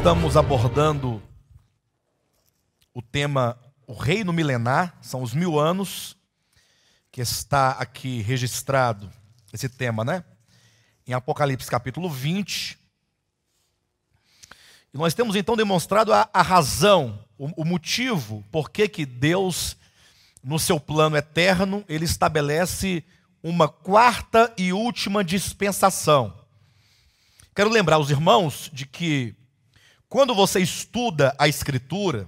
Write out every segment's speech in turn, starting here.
estamos abordando o tema O Reino Milenar, são os 1000 anos, que está aqui registrado, esse tema, né? Em Apocalipse capítulo 20. E nós temos então demonstrado a razão, o motivo, por que Deus, no seu plano eterno, ele estabelece uma quarta e última dispensação. Quero lembrar os irmãos de que, quando você estuda a Escritura,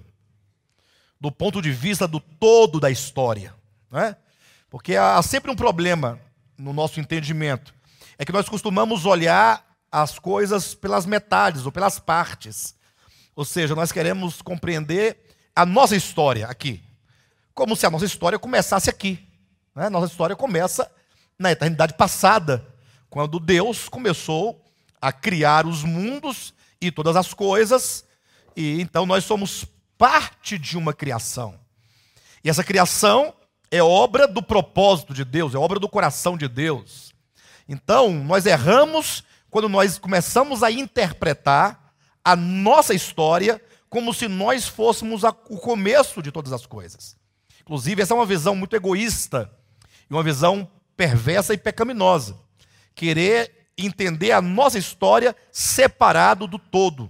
do ponto de vista do todo da história, né? Porque há sempre um problema no nosso entendimento, é que nós costumamos olhar as coisas pelas metades ou pelas partes. Ou seja, nós queremos compreender a nossa história aqui, como se a nossa história começasse aqui, né? Nossa história começa na eternidade passada, quando Deus começou a criar os mundos e todas as coisas, e então nós somos parte de uma criação. E essa criação é obra do propósito de Deus, é obra do coração de Deus. Então, nós erramos quando nós começamos a interpretar a nossa história como se nós fôssemos o começo de todas as coisas. Inclusive, essa é uma visão muito egoísta e uma visão perversa e pecaminosa. Querer entender a nossa história separado do todo.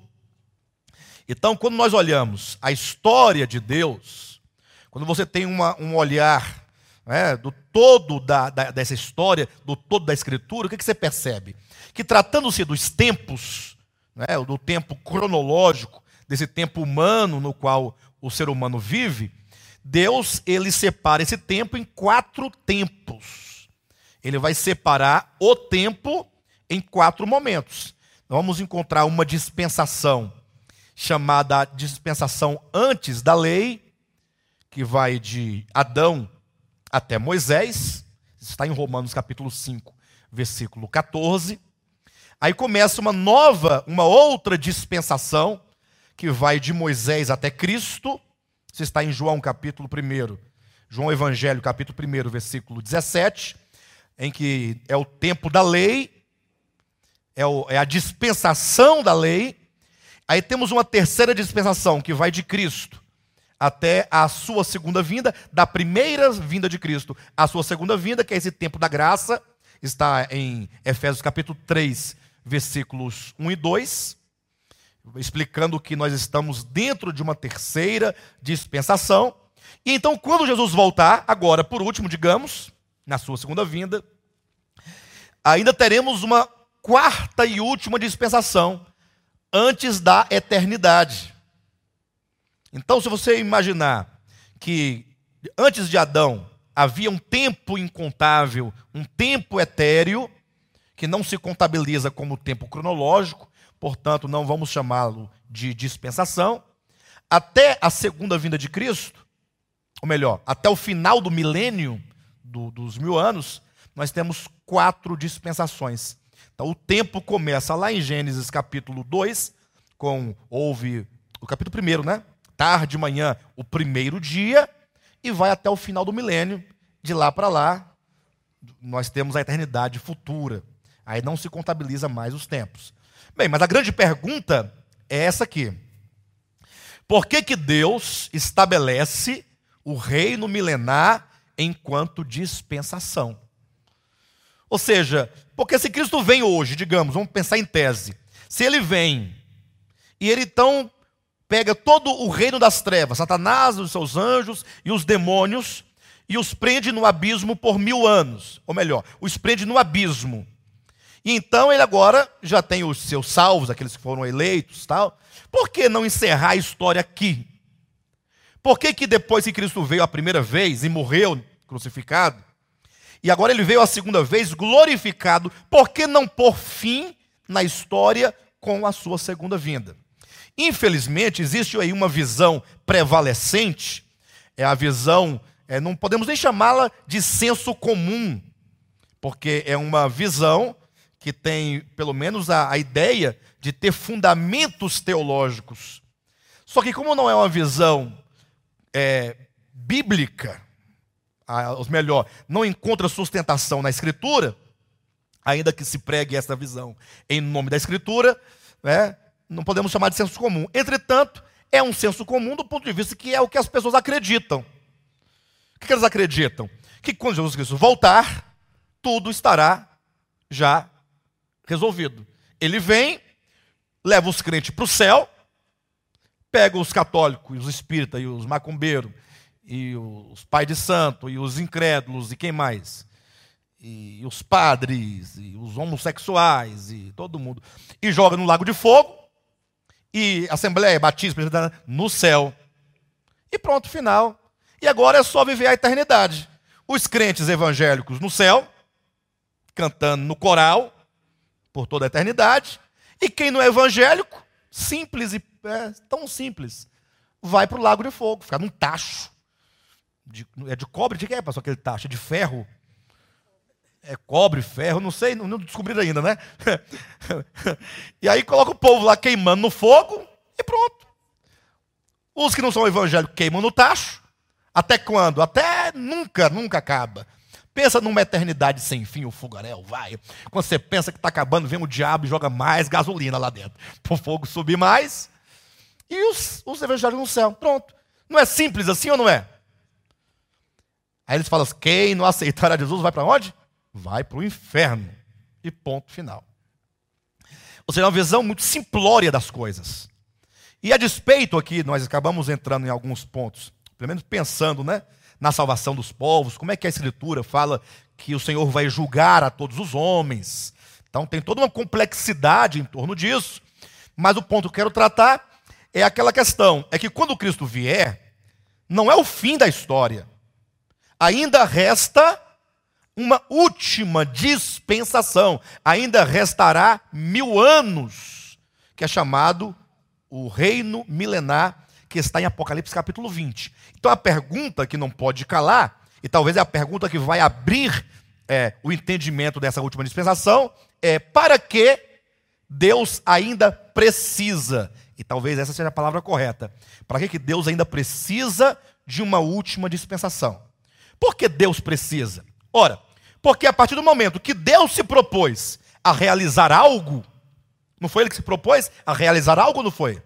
Então, quando nós olhamos a história de Deus, quando você tem um olhar, né, do todo dessa história, do todo da Escritura, o que você percebe? Que tratando-se dos tempos, né, do tempo cronológico, desse tempo humano no qual o ser humano vive, Deus ele separa esse tempo em 4 tempos. Ele vai separar o tempo em 4 momentos. Nós vamos encontrar uma dispensação chamada dispensação antes da lei, que vai de Adão até Moisés, está em Romanos capítulo 5, versículo 14. Aí começa uma outra dispensação, que vai de Moisés até Cristo, isso está em João capítulo 1, João Evangelho capítulo 1, versículo 17, em que é o tempo da lei, é a dispensação da lei. Aí temos uma terceira dispensação, que vai de Cristo até a sua segunda vinda, da primeira vinda de Cristo à sua segunda vinda, que é esse tempo da graça, está em Efésios capítulo 3, versículos 1 e 2, explicando que nós estamos dentro de uma terceira dispensação. E então, quando Jesus voltar, agora por último, digamos, na sua segunda vinda, ainda teremos uma quarta e última dispensação, antes da eternidade. Então, se você imaginar que antes de Adão havia um tempo incontável, um tempo etéreo, que não se contabiliza como tempo cronológico, portanto, não vamos chamá-lo de dispensação, até a segunda vinda de Cristo, ou melhor, até o final do milênio, dos 1000 anos, nós temos 4 dispensações. Então, o tempo começa lá em Gênesis capítulo 2, houve o capítulo 1, né? Tarde de manhã, o primeiro dia, e vai até o final do milênio. De lá para lá, nós temos a eternidade futura. Aí não se contabiliza mais os tempos. Bem, mas a grande pergunta é essa aqui. Por que Deus estabelece o reino milenar enquanto dispensação? Ou seja, porque se Cristo vem hoje, digamos, vamos pensar em tese, se ele vem e ele então pega todo o reino das trevas, Satanás, os seus anjos e os demônios, e os prende no abismo por 1000 anos, ou melhor, os prende no abismo. E então ele agora já tem os seus salvos, aqueles que foram eleitos, tal. Por que não encerrar a história aqui? Por que depois que Cristo veio a primeira vez e morreu crucificado, e agora ele veio a segunda vez glorificado, por que não pôr fim na história com a sua segunda vinda? Infelizmente, existe aí uma visão prevalecente, é a visão, não podemos nem chamá-la de senso comum, porque é uma visão que tem, pelo menos, a ideia de ter fundamentos teológicos. Só que como não é uma visão bíblica, ou melhor, não encontra sustentação na Escritura, ainda que se pregue essa visão em nome da Escritura, né, Não podemos chamar de senso comum. Entretanto, é um senso comum do ponto de vista que é o que as pessoas acreditam. O que elas acreditam? Que quando Jesus Cristo voltar, tudo estará já resolvido. Ele vem, leva os crentes para o céu, pega os católicos, os espíritas, e os macumbeiros, e os pais de santo, e os incrédulos, e quem mais? E os padres, e os homossexuais, e todo mundo, e joga no lago de fogo, e assembleia, batismo, no céu. E pronto, final. E agora é só viver a eternidade. Os crentes evangélicos no céu, cantando no coral, por toda a eternidade. E quem não é evangélico, simples, tão simples, vai para o lago de fogo, ficar num tacho. É de cobre? De que é, pastor, aquele tacho? É de ferro? É cobre, ferro, não sei, não descobriram ainda, né? E aí coloca o povo lá queimando no fogo e pronto. Os que não são evangélicos queimam no tacho. Até quando? Até nunca acaba. Pensa numa eternidade sem fim, o fogaréu vai. Quando você pensa que está acabando, vem o diabo e joga mais gasolina lá dentro, para o fogo subir mais. E os evangélicos no céu, pronto. Não é simples assim ou não é? Aí eles falam assim, quem não aceitar a Jesus vai para onde? Vai para o inferno. E ponto final. Ou seja, é uma visão muito simplória das coisas. E a despeito aqui, nós acabamos entrando em alguns pontos, pelo menos pensando, né, na salvação dos povos, como é que a Escritura fala que o Senhor vai julgar a todos os homens. Então tem toda uma complexidade em torno disso. Mas o ponto que eu quero tratar é aquela questão, é que quando Cristo vier, não é o fim da história. Ainda resta uma última dispensação. Ainda restará 1000 anos, que é chamado o reino milenar, que está em Apocalipse capítulo 20. Então a pergunta que não pode calar, e talvez é a pergunta que vai abrir o entendimento dessa última dispensação, é para que Deus ainda precisa, e talvez essa seja a palavra correta, para que Deus ainda precisa de uma última dispensação? Por que Deus precisa? Ora, porque a partir do momento que Deus se propôs a realizar algo, não foi Ele que se propôs a realizar algo, não foi?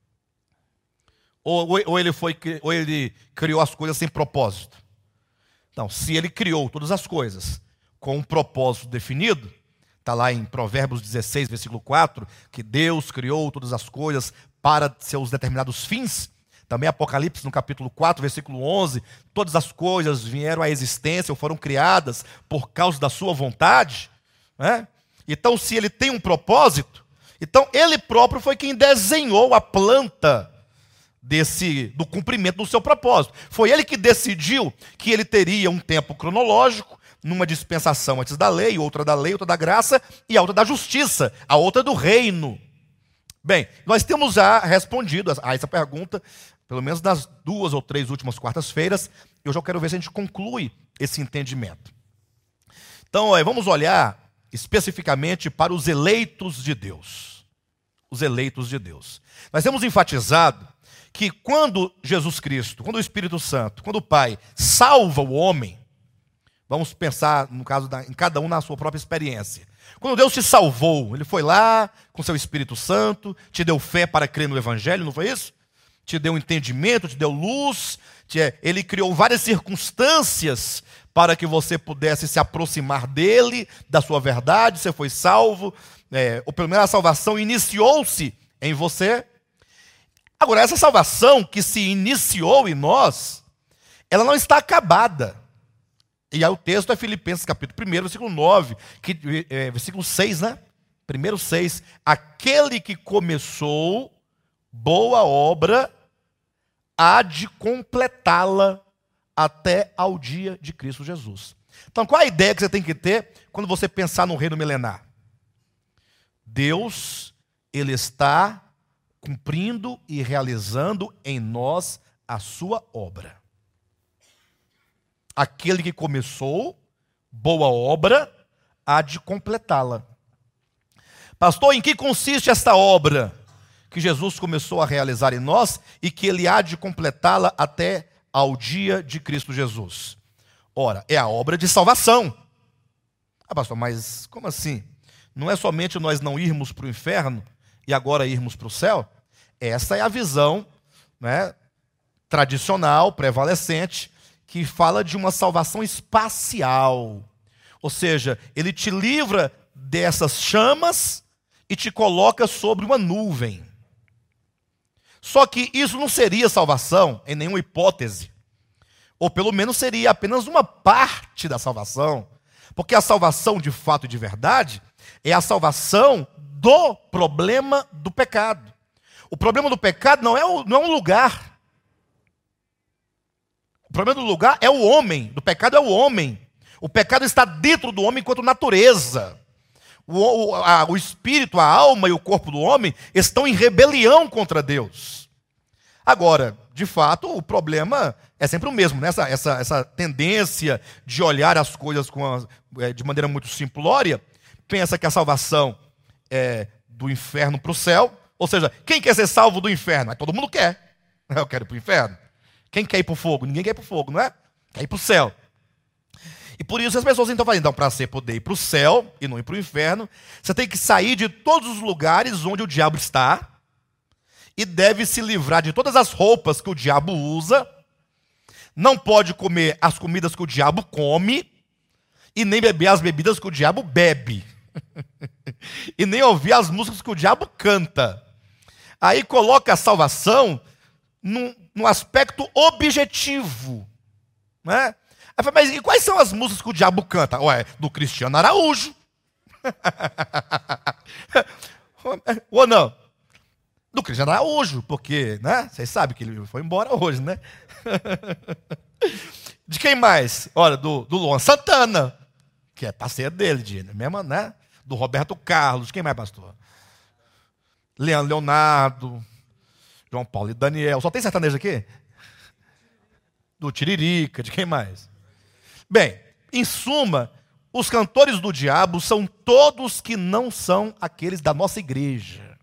Ou ele criou as coisas sem propósito? Não, se Ele criou todas as coisas com um propósito definido, está lá em Provérbios 16, versículo 4, que Deus criou todas as coisas para seus determinados fins. Também Apocalipse, no capítulo 4, versículo 11, todas as coisas vieram à existência ou foram criadas por causa da sua vontade, né? Então, se Ele tem um propósito, então Ele próprio foi quem desenhou a planta do cumprimento do seu propósito. Foi Ele que decidiu que Ele teria um tempo cronológico, numa dispensação antes da lei, outra da graça e a outra da justiça, a outra do reino. Bem, nós temos já respondido a essa pergunta, pelo menos nas 2 ou 3 últimas quartas-feiras. Eu já quero ver se a gente conclui esse entendimento. Então, vamos olhar especificamente para os eleitos de Deus. Os eleitos de Deus. Nós temos enfatizado que quando Jesus Cristo, quando o Espírito Santo, quando o Pai salva o homem, vamos pensar, no caso, em cada um na sua própria experiência. Quando Deus te salvou, Ele foi lá com seu Espírito Santo, te deu fé para crer no Evangelho, não foi isso? Te deu entendimento, te deu luz, Ele criou várias circunstâncias para que você pudesse se aproximar dEle, da sua verdade, você foi salvo, ou pelo menos a salvação iniciou-se em você. Agora, essa salvação que se iniciou em nós, ela não está acabada. E aí o texto é Filipenses capítulo 1, versículo 9, versículo 6, né? 1:6. Aquele que começou boa obra há de completá-la até ao dia de Cristo Jesus. Então, qual a ideia que você tem que ter quando você pensar no reino milenar? Deus, Ele está cumprindo e realizando em nós a sua obra. Aquele que começou boa obra há de completá-la. Pastor, em que consiste esta obra que Jesus começou a realizar em nós e que Ele há de completá-la até ao dia de Cristo Jesus? Ora, é a obra de salvação. Pastor, mas como assim? Não é somente nós não irmos para o inferno e agora irmos para o céu, essa é a visão, né, tradicional, prevalecente, que fala de uma salvação espacial. Ou seja, ele te livra dessas chamas e te coloca sobre uma nuvem. Só que isso não seria salvação em nenhuma hipótese. Ou pelo menos seria apenas uma parte da salvação. Porque a salvação de fato e de verdade é a salvação do problema do pecado. O problema do pecado não é um lugar. O problema do lugar é o homem. Do pecado é o homem. O pecado está dentro do homem enquanto natureza. O espírito, a alma e o corpo do homem estão em rebelião contra Deus. Agora, de fato, o problema é sempre o mesmo, né? Essa tendência de olhar as coisas de maneira muito simplória, pensa que a salvação é do inferno para o céu. Ou seja, quem quer ser salvo do inferno? Todo mundo quer. Eu quero ir para o inferno. Quem quer ir para o fogo? Ninguém quer ir para o fogo, não é? Quer ir para o céu. E por isso as pessoas então falam, para você poder ir para o céu e não ir para o inferno, você tem que sair de todos os lugares onde o diabo está e deve se livrar de todas as roupas que o diabo usa, não pode comer as comidas que o diabo come e nem beber as bebidas que o diabo bebe e nem ouvir as músicas que o diabo canta. Aí coloca a salvação num aspecto objetivo, né? Aí fala, mas e quais são as músicas que o diabo canta? Ué, do Cristiano Araújo. Ou não? Do Cristiano Araújo, porque, né? Vocês sabem que ele foi embora hoje, né? De quem mais? Olha, do Luan Santana, que é parceiro dele, mesmo, né? Do Roberto Carlos. Quem mais, pastor? Leandro Leonardo, João Paulo e Daniel. Só tem sertanejo aqui? Do Tiririca. De quem mais? Bem, em suma, os cantores do diabo são todos que não são aqueles da nossa igreja.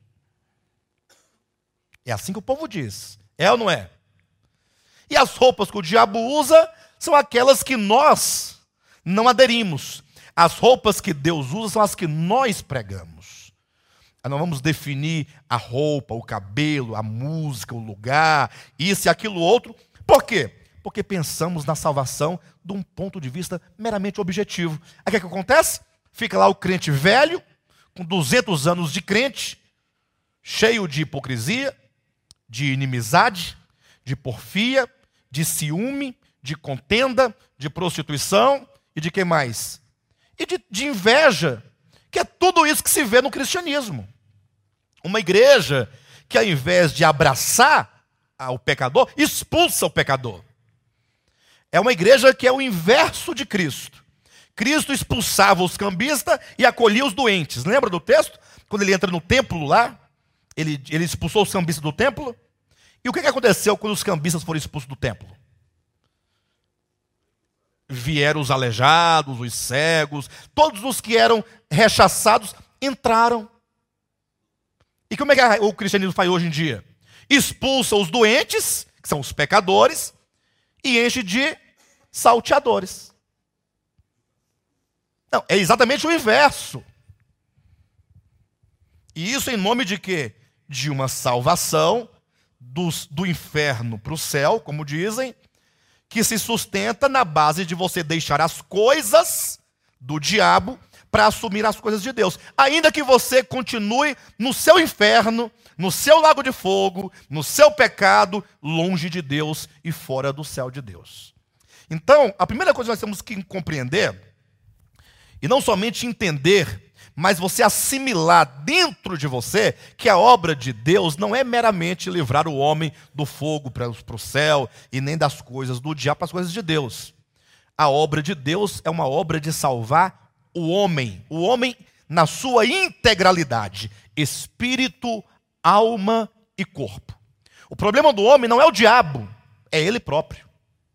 É assim que o povo diz. É ou não é? E as roupas que o diabo usa são aquelas que nós não aderimos. As roupas que Deus usa são as que nós pregamos. Nós vamos definir a roupa, o cabelo, a música, o lugar, isso e aquilo outro. Por quê? Porque pensamos na salvação de um ponto de vista meramente objetivo. Aí o que acontece? Fica lá o crente velho, com 200 anos de crente, cheio de hipocrisia, de inimizade, de porfia, de ciúme, de contenda, de prostituição e de que mais? E de inveja, que é tudo isso que se vê no cristianismo. Uma igreja que, ao invés de abraçar o pecador, expulsa o pecador. É uma igreja que é o inverso de Cristo. Cristo expulsava os cambistas e acolhia os doentes. Lembra do texto? Quando ele entra no templo lá, ele expulsou os cambistas do templo. E o que aconteceu quando os cambistas foram expulsos do templo? Vieram os aleijados, os cegos, todos os que eram rechaçados entraram. E como é que o cristianismo faz hoje em dia? Expulsa os doentes, que são os pecadores, e enche de salteadores. Não, é exatamente o inverso. E isso em nome de quê? De uma salvação do inferno para o céu, como dizem, que se sustenta na base de você deixar as coisas do diabo para assumir as coisas de Deus. Ainda que você continue no seu inferno, no seu lago de fogo, no seu pecado, longe de Deus e fora do céu de Deus. Então, a primeira coisa que nós temos que compreender, e não somente entender, mas você assimilar dentro de você que a obra de Deus não é meramente livrar o homem do fogo para o céu e nem das coisas do diabo para as coisas de Deus. A obra de Deus é uma obra de salvar o homem na sua integralidade, espírito, alma e corpo. O problema do homem não é o diabo, é ele próprio.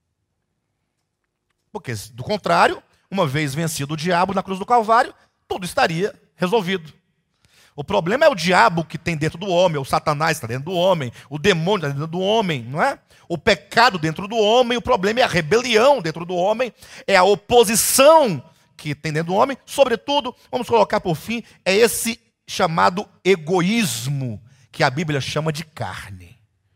Porque, do contrário, uma vez vencido o diabo na cruz do Calvário, tudo estaria resolvido. O problema é o diabo que tem dentro do homem, o Satanás está dentro do homem, o demônio está dentro do homem, não é? O pecado dentro do homem, o problema é a rebelião dentro do homem, é a oposição que tem dentro do homem. Sobretudo, vamos colocar por fim, é esse chamado egoísmo, que a Bíblia chama de carne.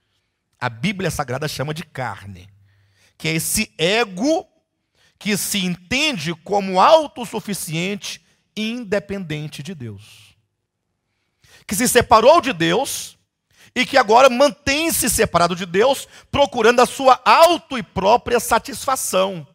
A Bíblia Sagrada chama de carne, que é esse ego que se entende como autossuficiente e independente de Deus. Que se separou de Deus e que agora mantém-se separado de Deus, procurando a sua auto e própria satisfação,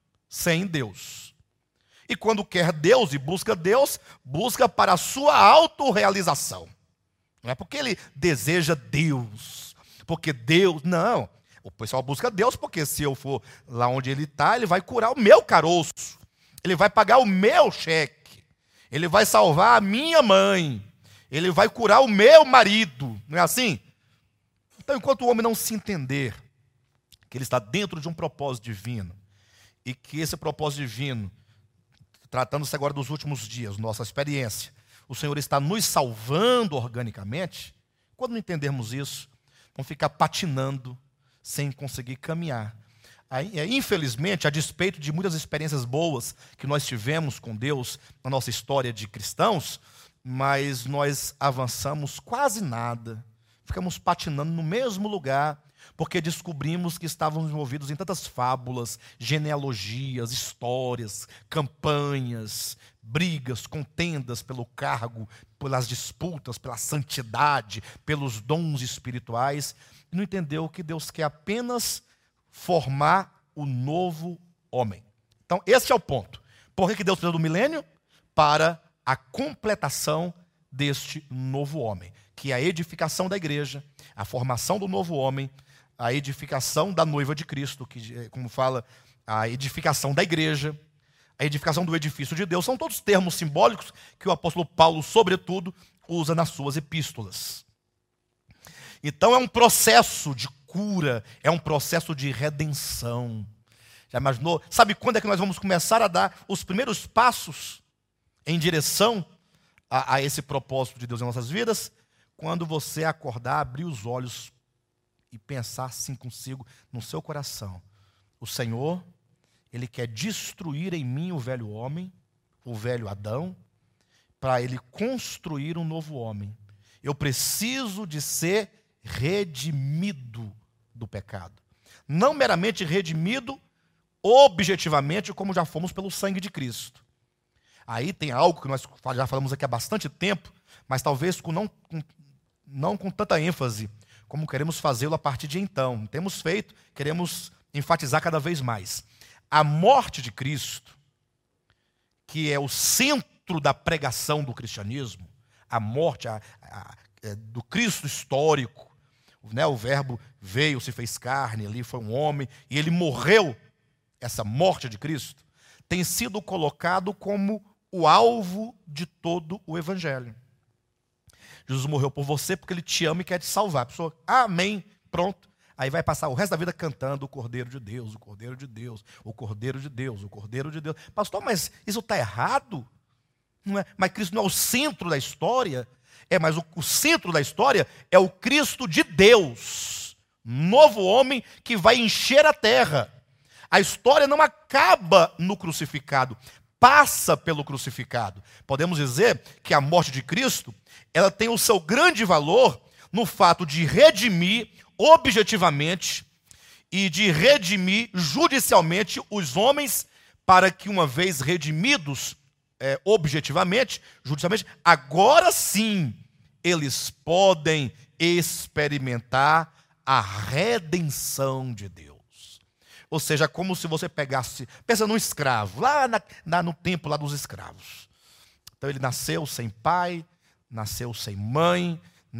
sem Deus. E quando quer Deus e busca Deus, busca para a sua autorrealização. Não é porque ele deseja Deus, porque Deus, não. O pessoal busca Deus porque se eu for lá onde ele está, ele vai curar o meu caroço, ele vai pagar o meu cheque, ele vai salvar a minha mãe, ele vai curar o meu marido, não é assim? Então, enquanto o homem não se entender que ele está dentro de um propósito divino, e que esse propósito divino, tratando-se agora dos últimos dias, nossa experiência, o Senhor está nos salvando organicamente, quando não entendermos isso, vamos ficar patinando, sem conseguir caminhar. Aí, infelizmente, a despeito de muitas experiências boas que nós tivemos com Deus na nossa história de cristãos, mas nós avançamos quase nada, ficamos patinando no mesmo lugar, porque descobrimos que estávamos envolvidos em tantas fábulas, genealogias, histórias, campanhas, brigas, contendas pelo cargo, pelas disputas, pela santidade, pelos dons espirituais, e não entendeu que Deus quer apenas formar o novo homem. Então, esse é o ponto. Por que Deus precisa do milênio? Para a completação deste novo homem, que é a edificação da igreja, a formação do novo homem, a edificação da noiva de Cristo, que, como fala, a edificação da igreja, a edificação do edifício de Deus, são todos termos simbólicos que o apóstolo Paulo, sobretudo, usa nas suas epístolas. Então é um processo de cura, é um processo de redenção. Já imaginou? Sabe quando é que nós vamos começar a dar os primeiros passos em direção a esse propósito de Deus em nossas vidas? Quando você acordar, abrir os olhos e pensar assim consigo no seu coração: o Senhor, Ele quer destruir em mim o velho homem, o velho Adão, para Ele construir um novo homem. Eu preciso de ser redimido do pecado. Não meramente redimido objetivamente, como já fomos pelo sangue de Cristo. Aí tem algo que nós já falamos aqui há bastante tempo, mas talvez não com tanta ênfase como queremos fazê-lo a partir de então. Temos feito, queremos enfatizar cada vez mais. A morte de Cristo, que é o centro da pregação do cristianismo, a morte do Cristo histórico, né? O verbo veio, se fez carne, ali foi um homem, e ele morreu. Essa morte de Cristo tem sido colocado como o alvo de todo o evangelho. Jesus morreu por você porque Ele te ama e quer te salvar. A pessoa, amém, pronto. Aí vai passar o resto da vida cantando o Cordeiro de Deus, o Cordeiro de Deus, o Cordeiro de Deus, o Cordeiro de Deus. Pastor, mas isso está errado? Não é? Mas Cristo não é o centro da história? Mas o centro da história é o Cristo de Deus, novo homem que vai encher a terra. A história não acaba no crucificado, passa pelo crucificado. Podemos dizer que a morte de Cristo, ela tem o seu grande valor no fato de redimir objetivamente e de redimir judicialmente os homens, para que, uma vez redimidos objetivamente, judicialmente, agora sim eles podem experimentar a redenção de Deus. Ou seja, como se você pegasse, pensa num escravo, lá no tempo lá dos escravos. Então ele nasceu sem pai, nasceu sem mãe,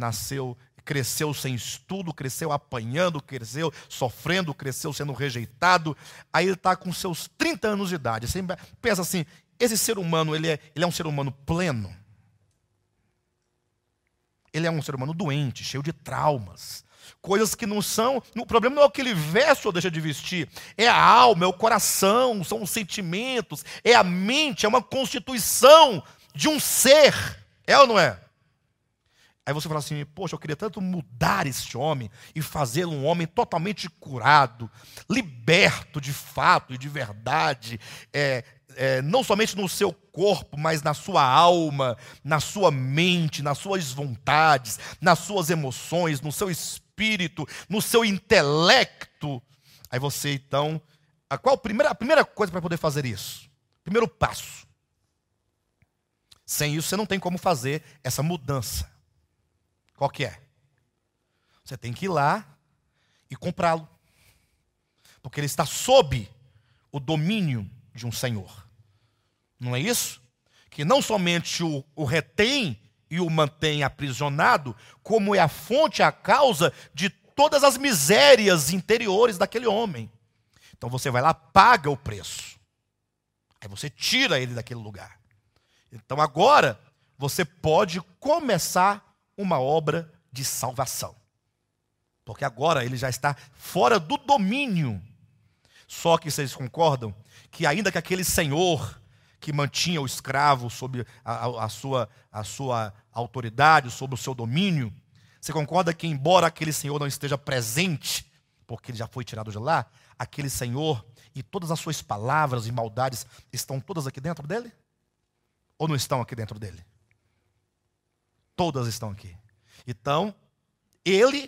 cresceu sem estudo, cresceu apanhando, cresceu sofrendo, cresceu sendo rejeitado. Aí ele está com seus 30 anos de idade. Você pensa assim, esse ser humano, ele é um ser humano pleno? Ele é um ser humano doente, cheio de traumas. Coisas que não são... O problema não é o que ele veste ou deixa de vestir. É a alma, é o coração, são os sentimentos, é a mente, é uma constituição de um ser. É ou não é? Aí você fala assim, poxa, eu queria tanto mudar esse homem e fazê-lo um homem totalmente curado, liberto de fato e de verdade, não somente no seu corpo, mas na sua alma, na sua mente, nas suas vontades, nas suas emoções, no seu espírito, no seu intelecto. Aí você, então, a primeira coisa para poder fazer isso? Primeiro passo. Sem isso, você não tem como fazer essa mudança. Qual que é? Você tem que ir lá e comprá-lo. Porque ele está sob o domínio de um senhor. Não é isso? Que não somente o retém e o mantém aprisionado, como é a fonte, a causa de todas as misérias interiores daquele homem. Então você vai lá, paga o preço. Aí você tira ele daquele lugar. Então agora você pode começar uma obra de salvação. Porque agora ele já está fora do domínio. Só que vocês concordam que ainda que aquele senhor que mantinha o escravo sob a sua autoridade, sob o seu domínio, você concorda que embora aquele senhor não esteja presente, porque ele já foi tirado de lá, aquele senhor e todas as suas palavras e maldades estão todas aqui dentro dele? Ou não estão aqui dentro dele? Todas estão aqui. Então, ele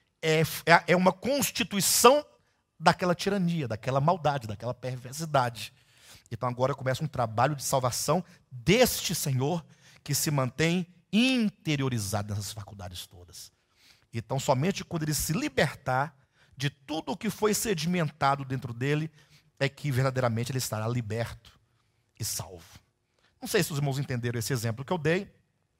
é uma constituição daquela tirania, daquela maldade, daquela perversidade. Então agora começa um trabalho de salvação deste Senhor que se mantém interiorizado nessas faculdades todas. Então somente quando ele se libertar de tudo o que foi sedimentado dentro dele é que verdadeiramente ele estará liberto e salvo. Não sei se os irmãos entenderam esse exemplo que eu dei,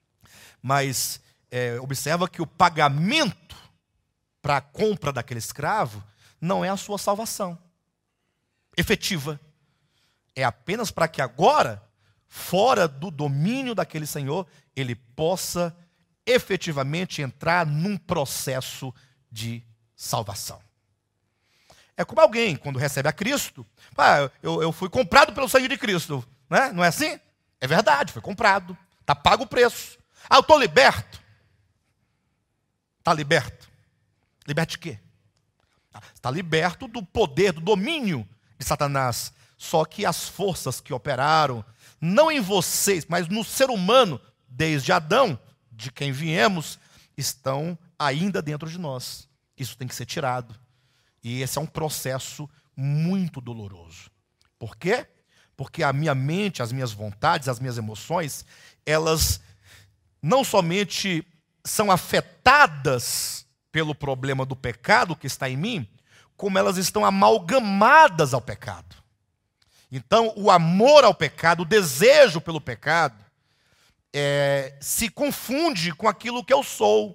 mas observa que o pagamento para a compra daquele escravo não é a sua salvação efetiva. É apenas para que agora, fora do domínio daquele senhor, ele possa efetivamente entrar num processo de salvação. É como alguém, quando recebe a Cristo, eu fui comprado pelo sangue de Cristo, né? Não é assim? É verdade, foi comprado, está pago o preço. Eu estou liberto. Está liberto. Liberto de quê? Está liberto do poder, do domínio de Satanás. Só que as forças que operaram, não em vocês, mas no ser humano, desde Adão, de quem viemos, estão ainda dentro de nós. Isso tem que ser tirado. E esse é um processo muito doloroso. Por quê? Porque a minha mente, as minhas vontades, as minhas emoções, elas não somente são afetadas pelo problema do pecado que está em mim, como elas estão amalgamadas ao pecado. Então, o amor ao pecado, o desejo pelo pecado, se confunde com aquilo que eu sou.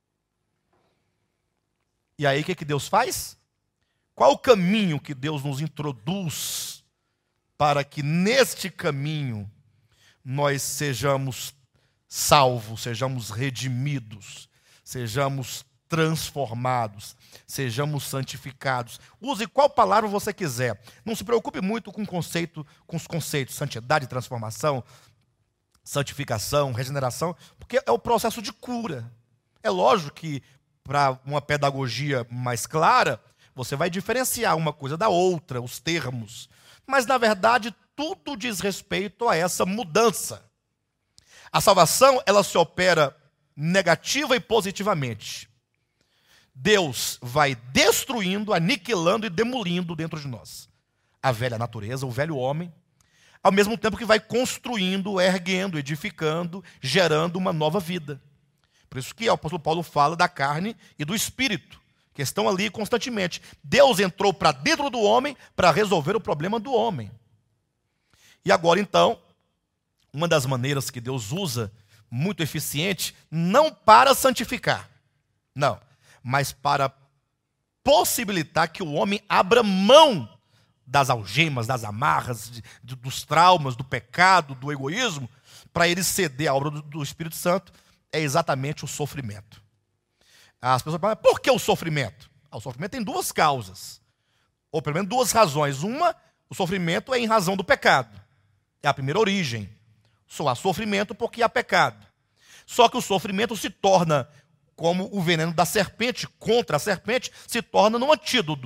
E aí, o que Deus faz? Qual o caminho que Deus nos introduz para que neste caminho nós sejamos salvos, sejamos redimidos, sejamos transformados, sejamos santificados. Use qual palavra você quiser. Não se preocupe muito com os conceitos, santidade, transformação, santificação, regeneração, porque é o processo de cura. É lógico que para uma pedagogia mais clara, você vai diferenciar uma coisa da outra, os termos. Mas, na verdade, tudo diz respeito a essa mudança. A salvação, ela se opera negativa e positivamente. Deus vai destruindo, aniquilando e demolindo dentro de nós a velha natureza, o velho homem, ao mesmo tempo que vai construindo, erguendo, edificando, gerando uma nova vida. Por isso que o apóstolo Paulo fala da carne e do espírito, que estão ali constantemente. Deus entrou para dentro do homem para resolver o problema do homem. E agora, então, uma das maneiras que Deus usa, muito eficiente, não para santificar, não, mas para possibilitar que o homem abra mão das algemas, das amarras, dos traumas, do pecado, do egoísmo, para ele ceder à obra do Espírito Santo, é exatamente o sofrimento. As pessoas falam, por que o sofrimento? O sofrimento tem duas causas, ou pelo menos duas razões. Uma, o sofrimento é em razão do pecado. É a primeira origem. Só há sofrimento porque há pecado. Só que o sofrimento se torna como o veneno da serpente, contra a serpente, se torna num antídoto.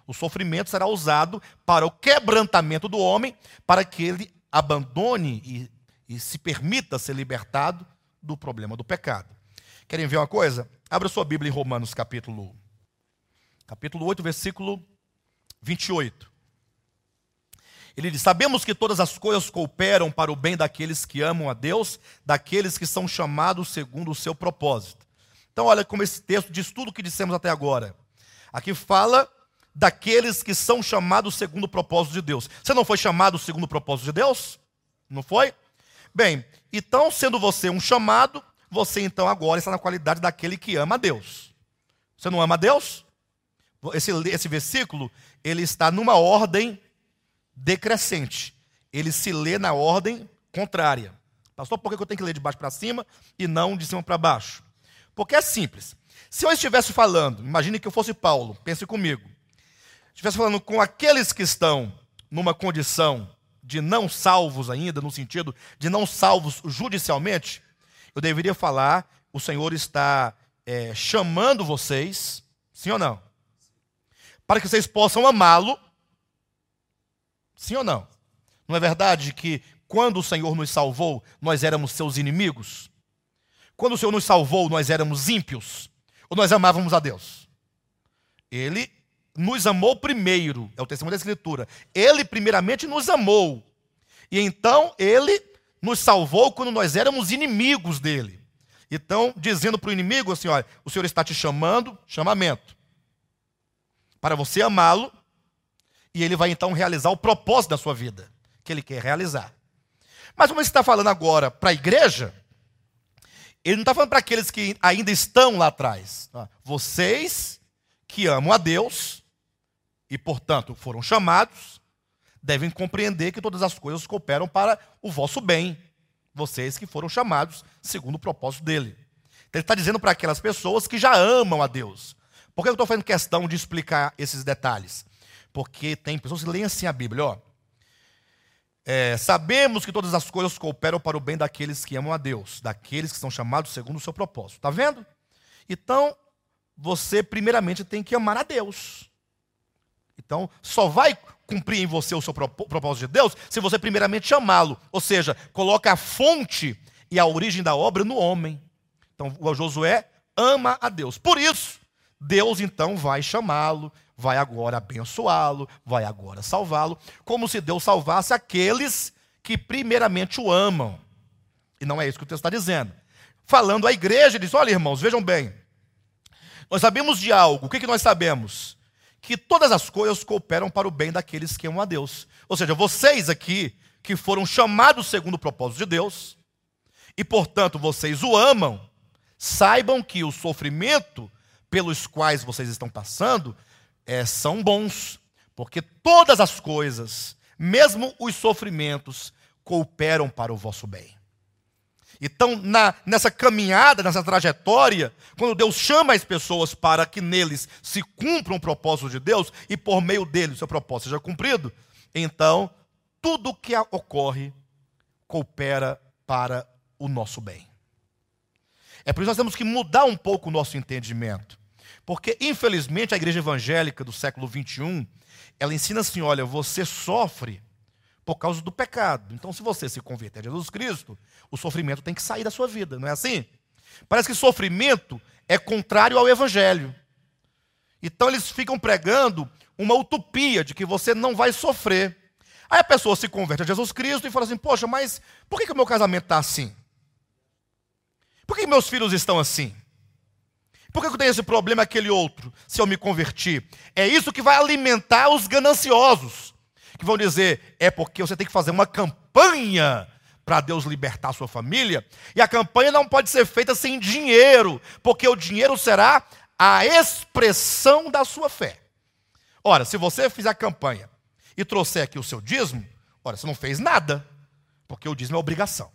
O sofrimento será usado para o quebrantamento do homem, para que ele abandone e se permita ser libertado do problema do pecado. Querem ver uma coisa? Abra sua Bíblia em Romanos capítulo 8, versículo 28. Ele diz: sabemos que todas as coisas cooperam para o bem daqueles que amam a Deus, daqueles que são chamados segundo o seu propósito. Então olha como esse texto diz tudo o que dissemos até agora. Aqui fala daqueles que são chamados segundo o propósito de Deus. Você não foi chamado segundo o propósito de Deus? Não foi? Bem, então sendo você um chamado, você então agora está na qualidade daquele que ama a Deus. Você não ama a Deus? Esse versículo, ele está numa ordem decrescente. Ele se lê na ordem contrária. Pastor, por que eu tenho que ler de baixo para cima e não de cima para baixo? Porque é simples. Se eu estivesse falando, imagine que eu fosse Paulo, pense comigo. Estivesse falando com aqueles que estão numa condição de não salvos ainda, no sentido de não salvos judicialmente, eu deveria falar: o Senhor está chamando vocês, sim ou não? Para que vocês possam amá-lo. Sim ou não? Não é verdade que quando o Senhor nos salvou, nós éramos seus inimigos? Quando o Senhor nos salvou, nós éramos ímpios? Ou nós amávamos a Deus? Ele nos amou primeiro, é o testemunho da Escritura. Ele primeiramente nos amou. E então ele nos salvou quando nós éramos inimigos dele. Então, dizendo para o inimigo assim: olha, o Senhor está te chamando, chamamento, para você amá-lo, e ele vai então realizar o propósito da sua vida, que ele quer realizar. Mas como ele está falando agora para a igreja, ele não está falando para aqueles que ainda estão lá atrás. Vocês que amam a Deus e, portanto, foram chamados, devem compreender que todas as coisas cooperam para o vosso bem. Vocês que foram chamados segundo o propósito dele. Então, ele está dizendo para aquelas pessoas que já amam a Deus. Por que eu estou fazendo questão de explicar esses detalhes? Porque tem pessoas que leem assim a Bíblia, ó. Sabemos que todas as coisas cooperam para o bem daqueles que amam a Deus, daqueles que são chamados segundo o seu propósito. Está vendo? Então, você primeiramente tem que amar a Deus. Então, só vai cumprir em você o seu propósito de Deus se você primeiramente amá-lo. Ou seja, coloca a fonte e a origem da obra no homem. Então, o Josué ama a Deus. Por isso, Deus então vai chamá-lo, vai agora abençoá-lo, vai agora salvá-lo, como se Deus salvasse aqueles que primeiramente o amam. E não é isso que o texto está dizendo. Falando à igreja, ele diz: olha, irmãos, vejam bem, nós sabemos de algo. O que nós sabemos? Que todas as coisas cooperam para o bem daqueles que amam a Deus. Ou seja, vocês aqui, que foram chamados segundo o propósito de Deus, e portanto vocês o amam, saibam que o sofrimento pelos quais vocês estão passando são bons, porque todas as coisas, mesmo os sofrimentos, cooperam para o vosso bem. Então, nessa caminhada, nessa trajetória, quando Deus chama as pessoas para que neles se cumpra um propósito de Deus, e por meio dele o seu propósito seja cumprido, então, tudo o que ocorre coopera para o nosso bem. É por isso que nós temos que mudar um pouco o nosso entendimento. Porque, infelizmente, a igreja evangélica do século XXI, ela ensina assim: olha, você sofre por causa do pecado. Então, se você se converter a Jesus Cristo, o sofrimento tem que sair da sua vida, não é assim? Parece que sofrimento é contrário ao evangelho. Então, eles ficam pregando uma utopia de que você não vai sofrer. Aí a pessoa se converte a Jesus Cristo e fala assim: poxa, mas por que o meu casamento está assim? Por que meus filhos estão assim? Por que eu tenho esse problema, aquele outro, se eu me converti? É isso que vai alimentar os gananciosos, que vão dizer: é porque você tem que fazer uma campanha para Deus libertar a sua família, e a campanha não pode ser feita sem dinheiro, porque o dinheiro será a expressão da sua fé. Ora, se você fizer a campanha e trouxer aqui o seu dízimo, ora, você não fez nada, porque o dízimo é obrigação.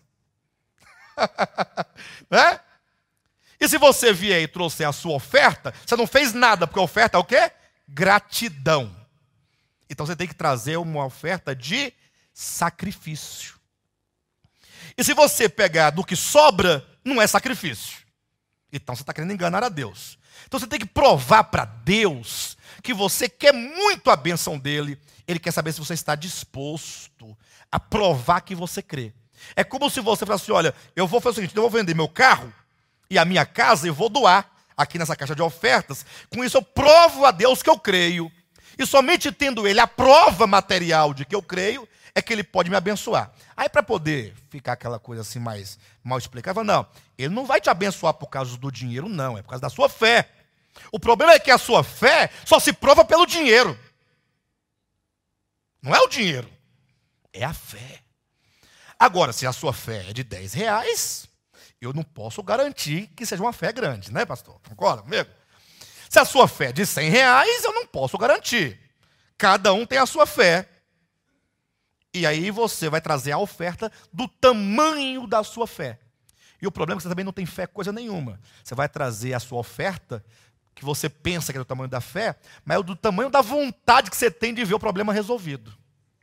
Né? E se você vier e trouxer a sua oferta, você não fez nada, porque a oferta é o quê? Gratidão. Então você tem que trazer uma oferta de sacrifício. E se você pegar do que sobra, não é sacrifício. Então você está querendo enganar a Deus. Então você tem que provar para Deus que você quer muito a bênção dele, ele quer saber se você está disposto a provar que você crê. É como se você falasse assim, olha, eu vou fazer o seguinte, eu vou vender meu carro e a minha casa e vou doar aqui nessa caixa de ofertas. Com isso eu provo a Deus que eu creio. E somente tendo ele a prova material de que eu creio, é que ele pode me abençoar. Aí para poder ficar aquela coisa assim mais mal explicada, não, ele não vai te abençoar por causa do dinheiro, não, é por causa da sua fé. O problema é que a sua fé só se prova pelo dinheiro. Não é o dinheiro, é a fé. Agora, se a sua fé é de R$10, eu não posso garantir que seja uma fé grande, né, pastor? Concorda comigo? Se a sua fé é de R$100, eu não posso garantir. Cada um tem a sua fé. E aí você vai trazer a oferta do tamanho da sua fé. E o problema é que você também não tem fé coisa nenhuma. Você vai trazer a sua oferta, que você pensa que é do tamanho da fé, mas é do tamanho da vontade que você tem de ver o problema resolvido.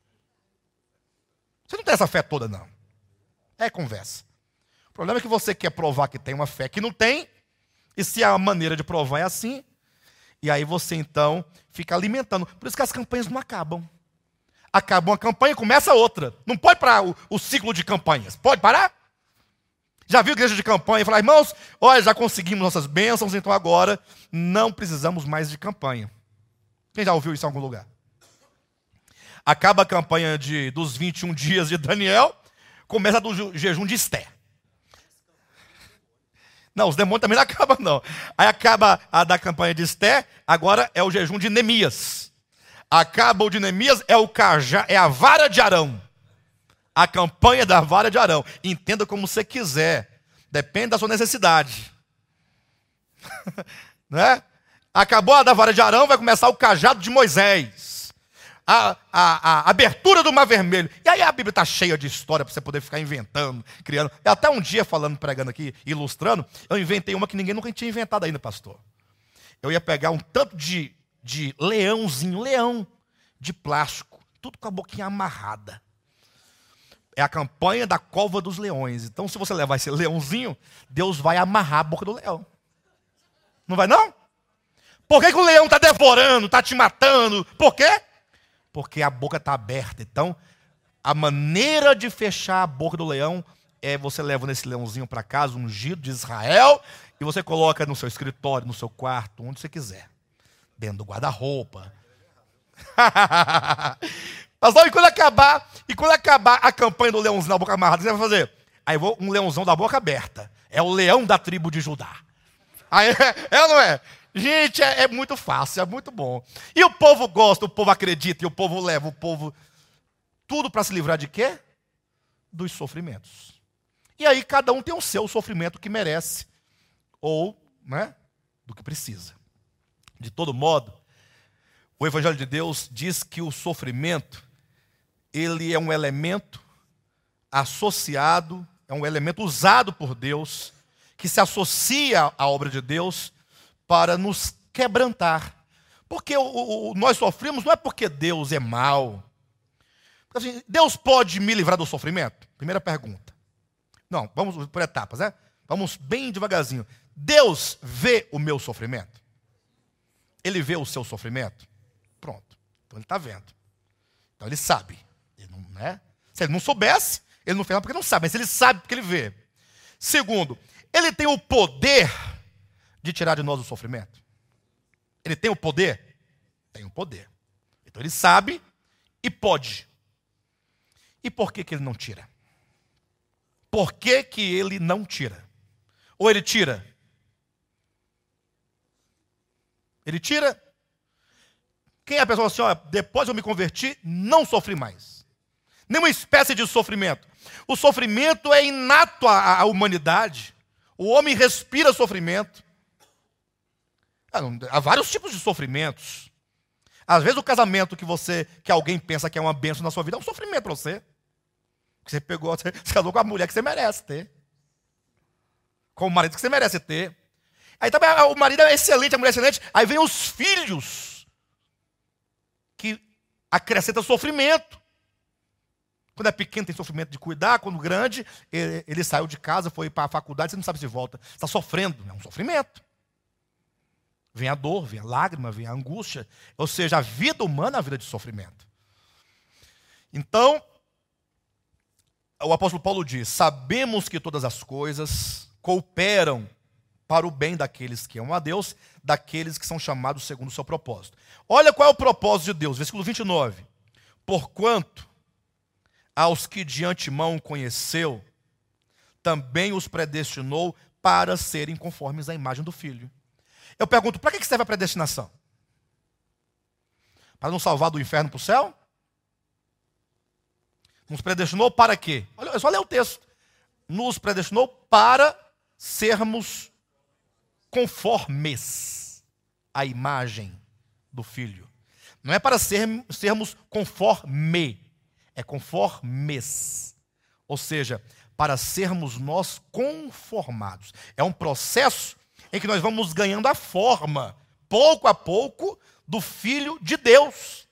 Você não tem essa fé toda, não. É conversa. O problema é que você quer provar que tem uma fé que não tem, e se a maneira de provar é assim, e aí você então fica alimentando. Por isso que as campanhas não acabam. Acaba uma campanha e começa outra. Não pode parar o ciclo de campanhas. Pode parar? Já viu igreja de campanha e falar, irmãos, olha, já conseguimos nossas bênçãos, então agora não precisamos mais de campanha. Quem já ouviu isso em algum lugar? Acaba a campanha dos 21 dias de Daniel, começa a do jejum de Esté. Não, os demônios também não acabam, não. Aí acaba a da campanha de Esté, agora é o jejum de Neemias. Acaba o de Neemias, é a vara de Arão. A campanha da vara de Arão. Entenda como você quiser. Depende da sua necessidade. Né? Acabou a da vara de Arão, vai começar o cajado de Moisés. A abertura do Mar Vermelho. E aí a Bíblia está cheia de história para você poder ficar inventando, criando. Até um dia falando, pregando aqui, ilustrando, eu inventei uma que ninguém nunca tinha inventado ainda, pastor. Eu ia pegar um tanto de leão de plástico, tudo com a boquinha amarrada. É a campanha da cova dos leões. Então, se você levar esse leãozinho, Deus vai amarrar a boca do leão. Não vai, não? Por que o leão está devorando, está te matando? Por quê? Porque a boca está aberta. Então, a maneira de fechar a boca do leão é você leva esse leãozinho para casa, ungido de Israel, e você coloca no seu escritório, no seu quarto, onde você quiser. Dentro do guarda-roupa. Pastor, e quando acabar a campanha do leãozinho da boca amarrada, o que você vai fazer? Aí um leãozão da boca aberta. É o leão da tribo de Judá. Aí, é ou não é? Gente, é muito fácil, é muito bom. E o povo gosta, o povo acredita, e o povo leva, o povo... Tudo para se livrar de quê? Dos sofrimentos. E aí cada um tem o seu sofrimento que merece, ou, né, do que precisa. De todo modo, o Evangelho de Deus diz que o sofrimento, ele é um elemento associado, é um elemento usado por Deus, que se associa à obra de Deus para nos quebrantar. Porque nós sofremos não é porque Deus é mau. Porque, assim, Deus pode me livrar do sofrimento? Primeira pergunta. Não, vamos por etapas, né? Vamos bem devagarzinho. Deus vê o meu sofrimento? Ele vê o seu sofrimento? Pronto. Então ele está vendo. Então ele sabe. Ele não, né? Se ele não soubesse, ele não fez nada porque não sabe, mas ele sabe porque ele vê. Segundo, ele tem o poder de tirar de nós o sofrimento. Ele tem o poder? Tem o poder. Então ele sabe e pode. E por que ele não tira? Por que ele não tira? Ou ele tira? Ele tira? Quem é a pessoa assim, ó, depois eu me converti, não sofri mais. Nenhuma espécie de sofrimento. O sofrimento é inato à humanidade. O homem respira sofrimento. Há vários tipos de sofrimentos. Às vezes o casamento que alguém pensa que é uma bênção na sua vida é um sofrimento para você. Você casou com a mulher que você merece ter. Com o marido que você merece ter. Aí também o marido é excelente, a mulher é excelente. Aí vem os filhos que acrescentam sofrimento. Quando é pequeno tem sofrimento de cuidar, quando grande, ele saiu de casa, foi para a faculdade, você não sabe se volta. Está sofrendo, é um sofrimento. Vem a dor, vem a lágrima, vem a angústia. Ou seja, a vida humana é a vida de sofrimento. Então, o apóstolo Paulo diz: sabemos que todas as coisas cooperam para o bem daqueles que amam a Deus, daqueles que são chamados segundo o seu propósito. Olha qual é o propósito de Deus, versículo 29. Porquanto aos que de antemão conheceu, também os predestinou para serem conformes à imagem do Filho. Eu pergunto, para que serve a predestinação? Para nos salvar do inferno para o céu? Nos predestinou para quê? Olha, é só ler o texto. Nos predestinou para sermos conformes à imagem do Filho. Não é para sermos conforme, é conformes. Ou seja, para sermos nós conformados. É um processo em que nós vamos ganhando a forma, pouco a pouco, do Filho de Deus.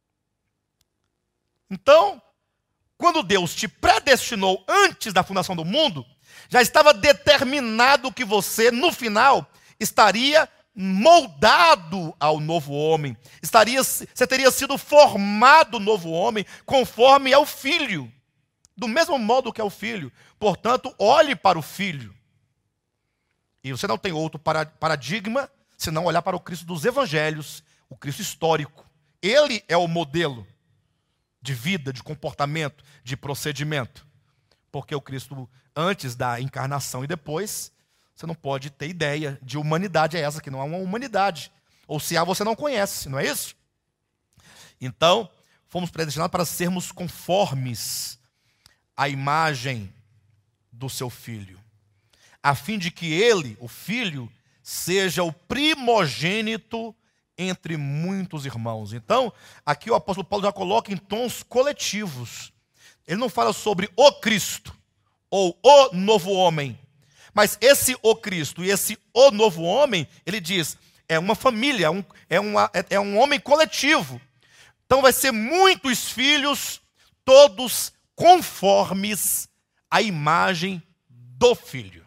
Então, quando Deus te predestinou antes da fundação do mundo, já estava determinado que você, no final, estaria moldado ao novo homem. Você teria sido formado novo homem conforme é o Filho. Do mesmo modo que é o Filho. Portanto, olhe para o Filho. E você não tem outro paradigma senão olhar para o Cristo dos Evangelhos, o Cristo histórico. Ele é o modelo de vida, de comportamento, de procedimento. Porque o Cristo, antes da encarnação e depois, você não pode ter ideia de humanidade é essa, que não é uma humanidade. Ou se há, você não conhece, não é isso? Então, fomos predestinados para sermos conformes à imagem do seu Filho, a fim de que ele, o Filho, seja o primogênito entre muitos irmãos. Então, aqui o apóstolo Paulo já coloca em tons coletivos. Ele não fala sobre o Cristo ou o novo homem, mas esse o Cristo e esse o novo homem, ele diz, é uma família, é um homem coletivo. Então vai ser muitos filhos, todos conformes à imagem do Filho.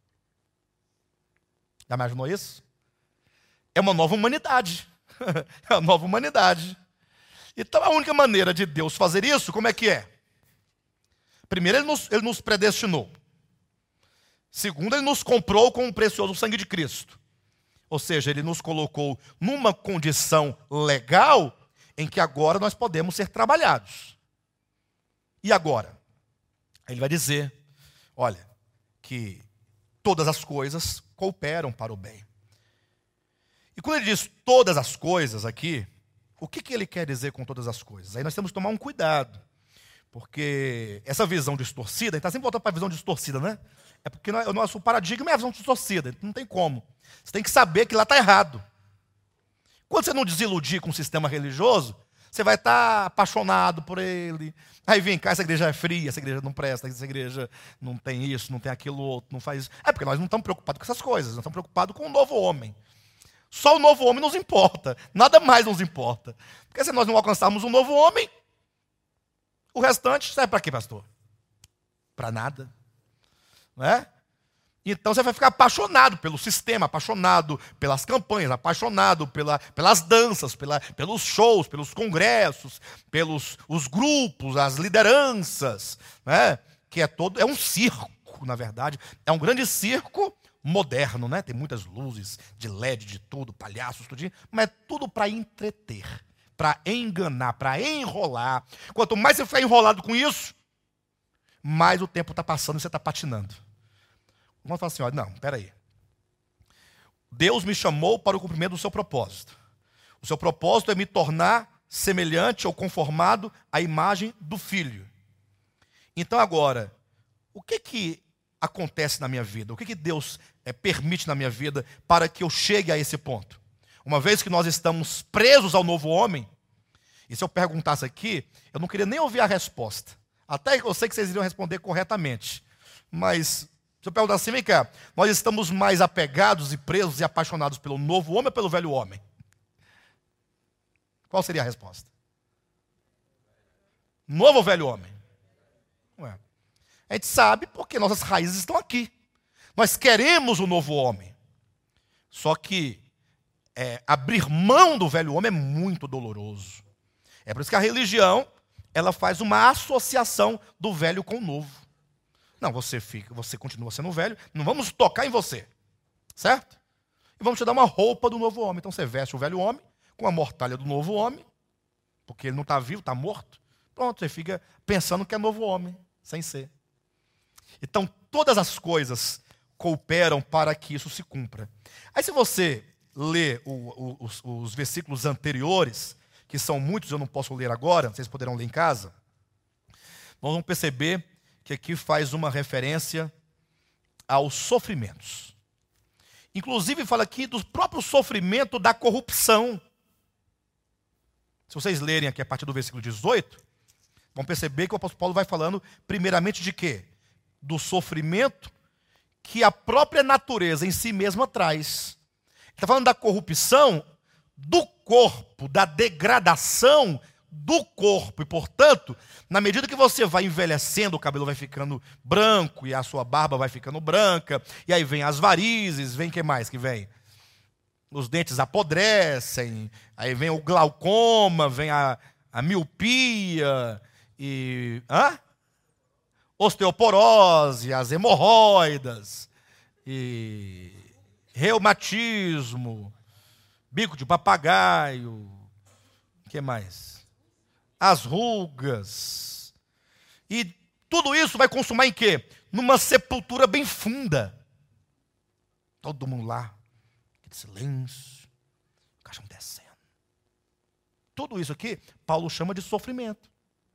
Já imaginou isso? É uma nova humanidade. É uma nova humanidade. Então a única maneira de Deus fazer isso, como é que é? Primeiro, ele nos predestinou. Segundo, ele nos comprou com o precioso sangue de Cristo. Ou seja, ele nos colocou numa condição legal em que agora nós podemos ser trabalhados. E agora? Ele vai dizer, olha, que todas as coisas cooperam para o bem. E quando ele diz todas as coisas aqui, o que ele quer dizer com todas as coisas? Aí nós temos que tomar um cuidado. Porque essa visão distorcida, a gente está sempre voltando para a visão distorcida, né? É porque o nosso paradigma é a visão distorcida, não tem como. Você tem que saber que lá está errado. Quando você não desiludir com o sistema religioso, você vai estar apaixonado por ele. Aí vem cá, essa igreja é fria, essa igreja não presta, essa igreja não tem isso, não tem aquilo outro, não faz isso. É porque nós não estamos preocupados com essas coisas, nós estamos preocupados com o novo homem. Só o novo homem nos importa, nada mais nos importa. Porque se nós não alcançarmos um novo homem, o restante serve para quê, pastor? Para nada. Não é? Então você vai ficar apaixonado pelo sistema, apaixonado pelas campanhas, apaixonado pelas danças, pelos shows, pelos congressos, pelos os grupos, as lideranças, né? Que é um circo, na verdade. É um grande circo moderno, né? Tem muitas luzes de LED, de tudo, palhaços, tudinho, mas é tudo para entreter, para enganar, para enrolar. Quanto mais você ficar enrolado com isso, mais o tempo está passando e você está patinando. Vamos falar assim, olha, não, peraí. Deus me chamou para o cumprimento do seu propósito. O seu propósito é me tornar semelhante ou conformado à imagem do Filho. Então agora, o que acontece na minha vida? O que Deus permite na minha vida para que eu chegue a esse ponto? Uma vez que nós estamos presos ao novo homem, e se eu perguntasse aqui, eu não queria nem ouvir a resposta. Até que eu sei que vocês iriam responder corretamente. Mas, se eu perguntar assim, vem cá, nós estamos mais apegados e presos e apaixonados pelo novo homem ou pelo velho homem? Qual seria a resposta? Novo ou velho homem? Não é. A gente sabe porque nossas raízes estão aqui. Nós queremos o novo homem. Só que abrir mão do velho homem é muito doloroso. É por isso que a religião, ela faz uma associação do velho com o novo. Não, você continua sendo velho, não vamos tocar em você, certo? E vamos te dar uma roupa do novo homem. Então você veste o velho homem com a mortalha do novo homem, porque ele não está vivo, está morto. Pronto, você fica pensando que é novo homem, sem ser. Então todas as coisas cooperam para que isso se cumpra. Aí se você lê os versículos anteriores, que são muitos, eu não posso ler agora, vocês poderão ler em casa, nós vamos perceber que aqui faz uma referência aos sofrimentos. Inclusive fala aqui do próprio sofrimento da corrupção. Se vocês lerem aqui a partir do versículo 18, vão perceber que o apóstolo Paulo vai falando primeiramente de quê? Do sofrimento que a própria natureza em si mesma traz. Ele está falando da corrupção do corpo, da degradação do corpo. E, portanto, na medida que você vai envelhecendo, o cabelo vai ficando branco e a sua barba vai ficando branca, e aí vem as varizes, vem o que mais que vem? Os dentes apodrecem, aí vem o glaucoma, vem a miopia, e osteoporose, as hemorroidas, e reumatismo, bico de papagaio, o que mais? As rugas. E tudo isso vai consumar em quê? Numa sepultura bem funda. Todo mundo lá, aquele silêncio, o caixão descendo. Tudo isso aqui, Paulo chama de sofrimento.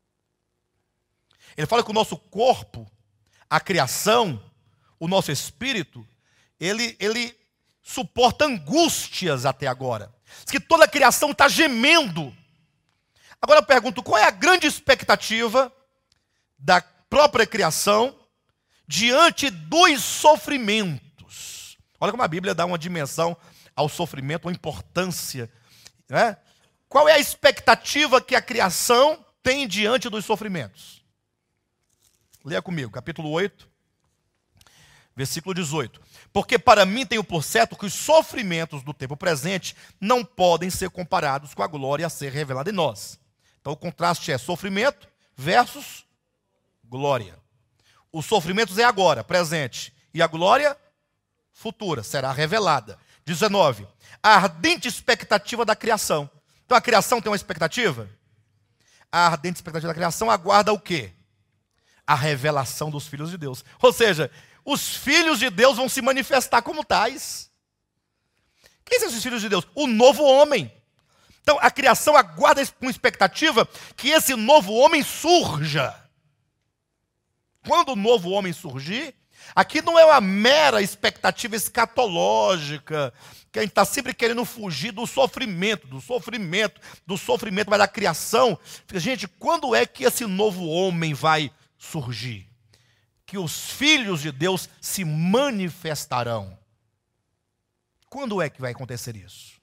Ele fala que o nosso corpo, a criação, o nosso espírito, ele suporta angústias até agora. Diz que toda a criação está gemendo. Agora eu pergunto, qual é a grande expectativa da própria criação diante dos sofrimentos? Olha como a Bíblia dá uma dimensão ao sofrimento, uma importância, né? Qual é a expectativa que a criação tem diante dos sofrimentos? Leia comigo, capítulo 8, versículo 18. Porque para mim tenho por certo que os sofrimentos do tempo presente não podem ser comparados com a glória a ser revelada em nós. Então o contraste é sofrimento versus glória. Os sofrimentos é agora, presente, e a glória futura, será revelada. 19. A ardente expectativa da criação. Então a criação tem uma expectativa? A ardente expectativa da criação aguarda o quê? A revelação dos filhos de Deus. Ou seja, os filhos de Deus vão se manifestar como tais. Quem são esses filhos de Deus? O novo homem. Então a criação aguarda com expectativa que esse novo homem surja. Quando o novo homem surgir, aqui não é uma mera expectativa escatológica, que a gente está sempre querendo fugir do sofrimento, mas da criação. Gente, quando é que esse novo homem vai surgir? Que os filhos de Deus se manifestarão. Quando é que vai acontecer isso?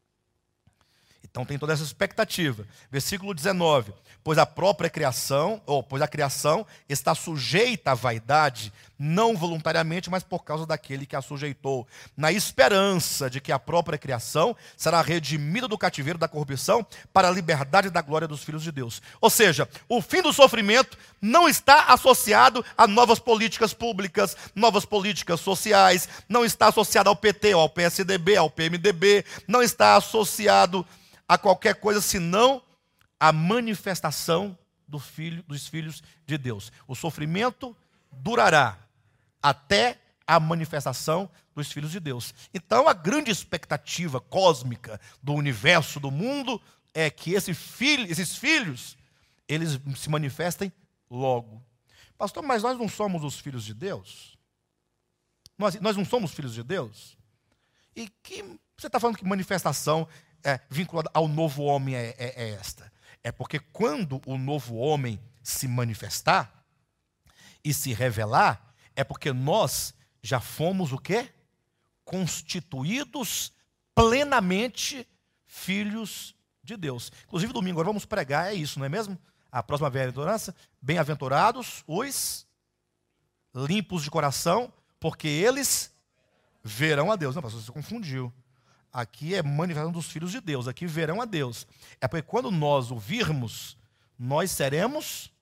Então tem toda essa expectativa. Versículo 19. Pois a criação está sujeita à vaidade, não voluntariamente, mas por causa daquele que a sujeitou, na esperança de que a própria criação será redimida do cativeiro da corrupção para a liberdade da glória dos filhos de Deus. Ou seja, o fim do sofrimento não está associado a novas políticas públicas, novas políticas sociais, não está associado ao PT, ao PSDB, ao PMDB, não está associado a qualquer coisa senão a manifestação dos filhos de Deus. O sofrimento durará até a manifestação dos filhos de Deus. Então a grande expectativa cósmica do universo, do mundo, é que esses filhos, eles se manifestem logo. Pastor, mas nós não somos os filhos de Deus? Nós não somos filhos de Deus? E que você está falando que manifestação vinculada ao novo homem é esta? É porque quando o novo homem se manifestar e se revelar, é porque nós já fomos o quê? Constituídos plenamente filhos de Deus. Inclusive domingo agora vamos pregar, é isso, não é mesmo? A próxima bem-aventurança, bem-aventurados os limpos de coração, porque eles verão a Deus. Não, pastor, você confundiu. Aqui é manifestação dos filhos de Deus. Aqui verão a Deus. É porque quando nós o virmos, nós seremos...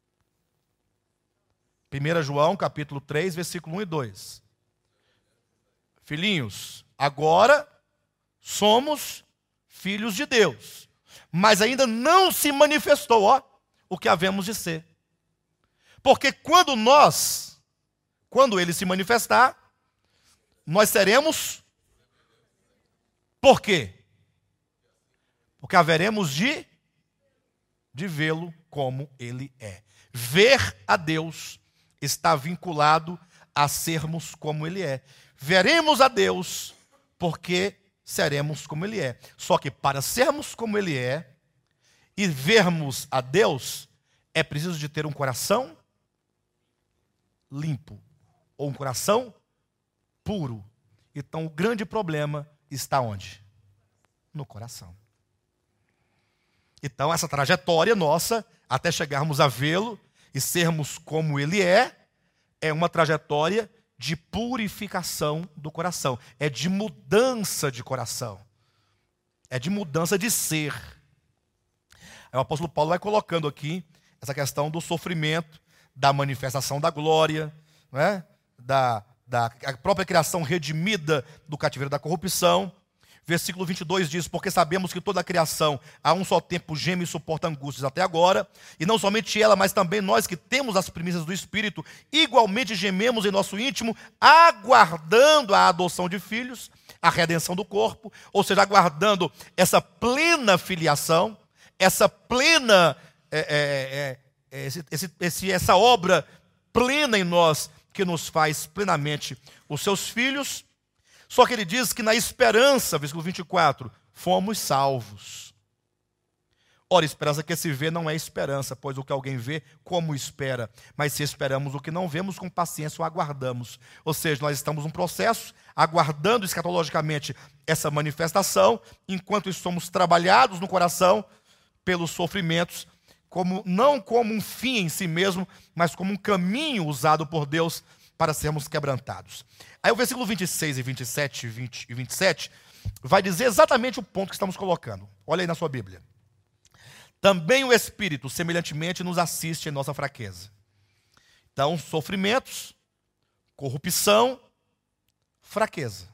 1 João, capítulo 3, versículo 1 e 2. Filhinhos, agora somos filhos de Deus. Mas ainda não se manifestou, o que havemos de ser. Porque quando ele se manifestar, nós seremos... Por quê? Porque haveremos de vê-lo como ele é. Ver a Deus está vinculado a sermos como ele é. Veremos a Deus porque seremos como ele é. Só que para sermos como ele é e vermos a Deus, é preciso de ter um coração limpo ou um coração puro. Então o grande problema está onde? No coração. Então essa trajetória nossa, até chegarmos a vê-lo e sermos como ele é uma trajetória de purificação do coração. É de mudança de coração. É de mudança de ser. Aí o apóstolo Paulo vai colocando aqui essa questão do sofrimento, da manifestação da glória, né? da própria criação redimida do cativeiro da corrupção. Versículo 22 diz: porque sabemos que toda a criação a um só tempo geme e suporta angústias até agora, e não somente ela, mas também nós que temos as primícias do Espírito, igualmente gememos em nosso íntimo, aguardando a adoção de filhos, a redenção do corpo, ou seja, aguardando essa plena filiação, essa plena, essa obra plena em nós, que nos faz plenamente os seus filhos. Só que ele diz que na esperança, versículo 24, fomos salvos. Ora, esperança que se vê não é esperança, pois o que alguém vê, como espera? Mas se esperamos o que não vemos, com paciência o aguardamos. Ou seja, nós estamos num processo, aguardando escatologicamente essa manifestação, enquanto somos trabalhados no coração pelos sofrimentos, não como um fim em si mesmo, mas como um caminho usado por Deus para sermos quebrantados. Aí o versículo 26 e 27 e 27 vai dizer exatamente o ponto que estamos colocando. Olha aí na sua Bíblia. Também o Espírito, semelhantemente, nos assiste em nossa fraqueza. Então, sofrimentos, corrupção, fraqueza.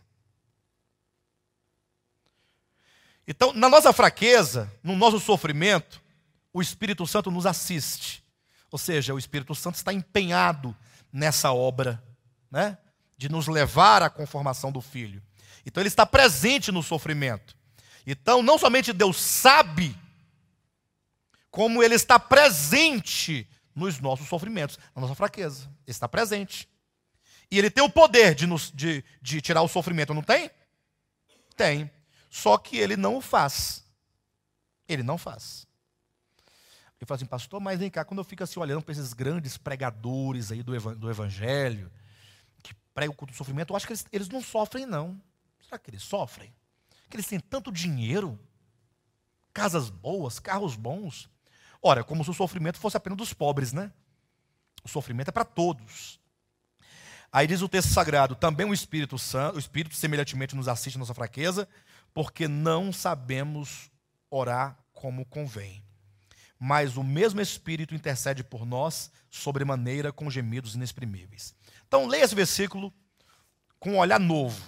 Então, na nossa fraqueza, no nosso sofrimento, o Espírito Santo nos assiste. Ou seja, o Espírito Santo está empenhado nessa obra, né, de nos levar à conformação do Filho. Então ele está presente no sofrimento. Então não somente Deus sabe, como ele está presente nos nossos sofrimentos, na nossa fraqueza. Ele está presente. E ele tem o poder de tirar o sofrimento, não tem? Tem. Só que ele não o faz. Ele não faz. Eu falo assim, pastor, mas vem cá, quando eu fico assim olhando para esses grandes pregadores aí do evangelho, que pregam contra o sofrimento, eu acho que eles não sofrem, não. Será que eles sofrem? Que eles têm tanto dinheiro, casas boas, carros bons. Ora, como se o sofrimento fosse apenas dos pobres, né? O sofrimento é para todos. Aí diz o texto sagrado, também o Espírito Santo, o Espírito semelhantemente nos assiste em nossa fraqueza, porque não sabemos orar como convém. Mas o mesmo Espírito intercede por nós, sobremaneira com gemidos inexprimíveis. Então, leia esse versículo com um olhar novo.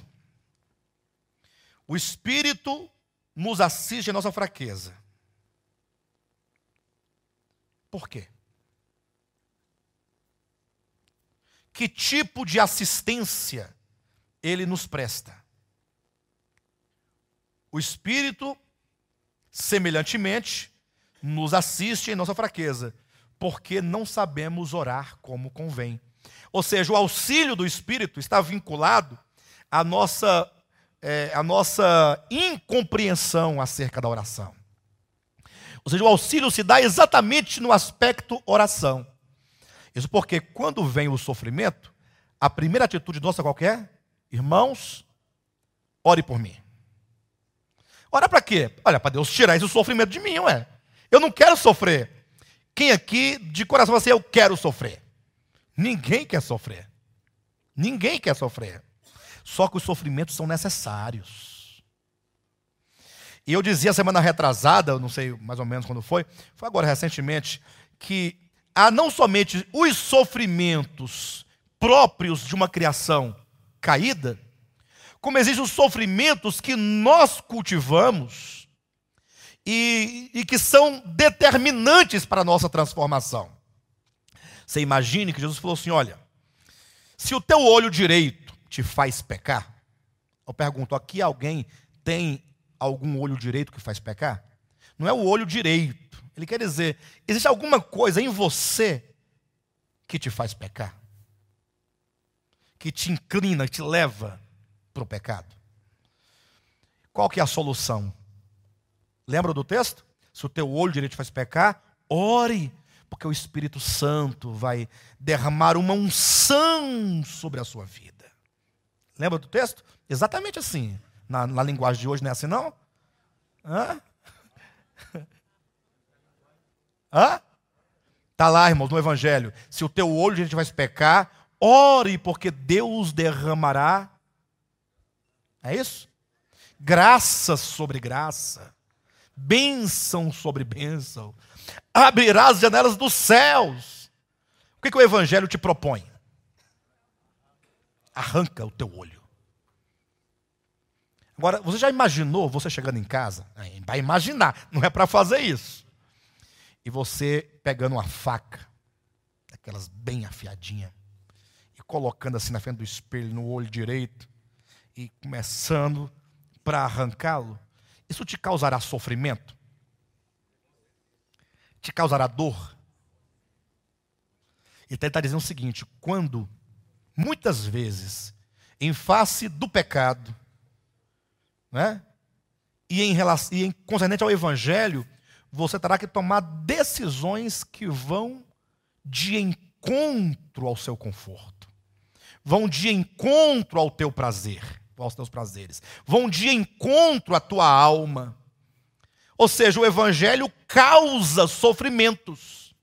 O Espírito nos assiste em nossa fraqueza. Por quê? Que tipo de assistência ele nos presta? O Espírito, semelhantemente, nos assiste em nossa fraqueza, porque não sabemos orar como convém. Ou seja, o auxílio do Espírito está vinculado à nossa incompreensão acerca da oração. Ou seja, o auxílio se dá exatamente no aspecto oração. Isso porque quando vem o sofrimento, a primeira atitude nossa qual é? Irmãos, ore por mim. Ora para quê? Olha, para Deus tirar esse sofrimento de mim, ué. Eu não quero sofrer. Quem aqui, de coração, assim, eu quero sofrer? Ninguém quer sofrer. Ninguém quer sofrer. Só que os sofrimentos são necessários. E eu dizia semana retrasada, eu não sei mais ou menos quando foi agora recentemente, que há não somente os sofrimentos próprios de uma criação caída, como existem os sofrimentos que nós cultivamos e que são determinantes para a nossa transformação. Você imagine que Jesus falou assim, olha, se o teu olho direito te faz pecar, eu pergunto, aqui alguém tem algum olho direito que faz pecar? Não é o olho direito. Ele quer dizer, existe alguma coisa em você que te faz pecar? Que te inclina, que te leva para o pecado? Qual que é a solução? Lembra do texto? Se o teu olho direito te faz pecar, ore, porque o Espírito Santo vai derramar uma unção sobre a sua vida. Lembra do texto? Exatamente assim. Na linguagem de hoje não é assim, não? Hã? Hã? Está lá, irmãos, no Evangelho. Se o teu olho direito vai pecar, ore, porque Deus derramará. É isso? Graça sobre graça. Bênção sobre bênção. Abrirá as janelas dos céus. O que o Evangelho te propõe? Arranca o teu olho. Agora, você já imaginou você chegando em casa? Vai imaginar, não é para fazer isso. E você pegando uma faca, aquelas bem afiadinhas, e colocando assim na frente do espelho, no olho direito, e começando para arrancá-lo. Isso te causará sofrimento? Te causará dor? E ele está dizendo o seguinte, quando, muitas vezes, em face do pecado, né? E concernente ao Evangelho, você terá que tomar decisões que vão de encontro ao seu conforto, vão de encontro ao teu prazer, aos teus prazeres, vão de encontro à tua alma. Ou seja, o Evangelho causa sofrimentos.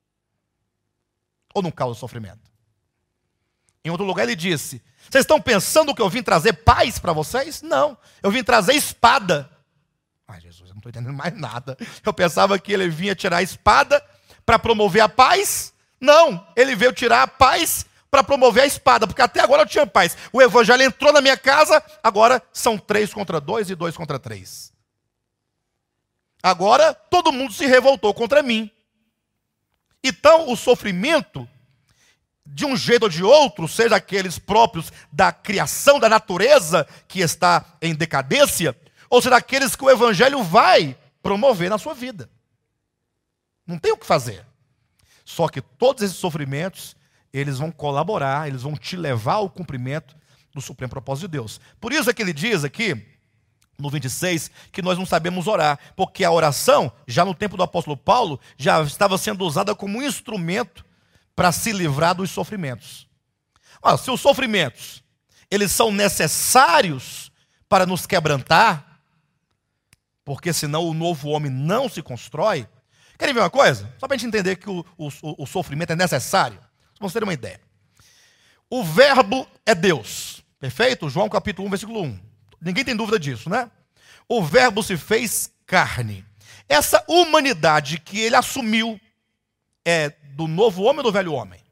Ou não causa sofrimento? Em outro lugar ele disse, vocês estão pensando que eu vim trazer paz para vocês? Não, eu vim trazer espada. Ai, Jesus, eu não estou entendendo mais nada. Eu pensava que ele vinha tirar a espada para promover a paz. Não, ele veio tirar a paz para promover a espada, porque até agora eu tinha paz. O Evangelho entrou na minha casa, agora são 3 contra 2 e 2 contra 3. Agora todo mundo se revoltou contra mim. Então o sofrimento, de um jeito ou de outro, seja aqueles próprios da criação da natureza que está em decadência, ou seja aqueles que o Evangelho vai promover na sua vida. Não tem o que fazer. Só que todos esses sofrimentos, eles vão colaborar, eles vão te levar ao cumprimento do supremo propósito de Deus. Por isso é que ele diz aqui, no 26, que nós não sabemos orar, porque a oração, já no tempo do apóstolo Paulo, já estava sendo usada como um instrumento para se livrar dos sofrimentos. Se os sofrimentos, eles são necessários para nos quebrantar, porque senão o novo homem não se constrói. Querem ver uma coisa? Só para a gente entender que o sofrimento é necessário. Vamos ter uma ideia. O verbo é Deus, perfeito? João capítulo 1, versículo 1. Ninguém tem dúvida disso, né? O verbo se fez carne. Essa humanidade que ele assumiu é do novo homem ou do velho homem?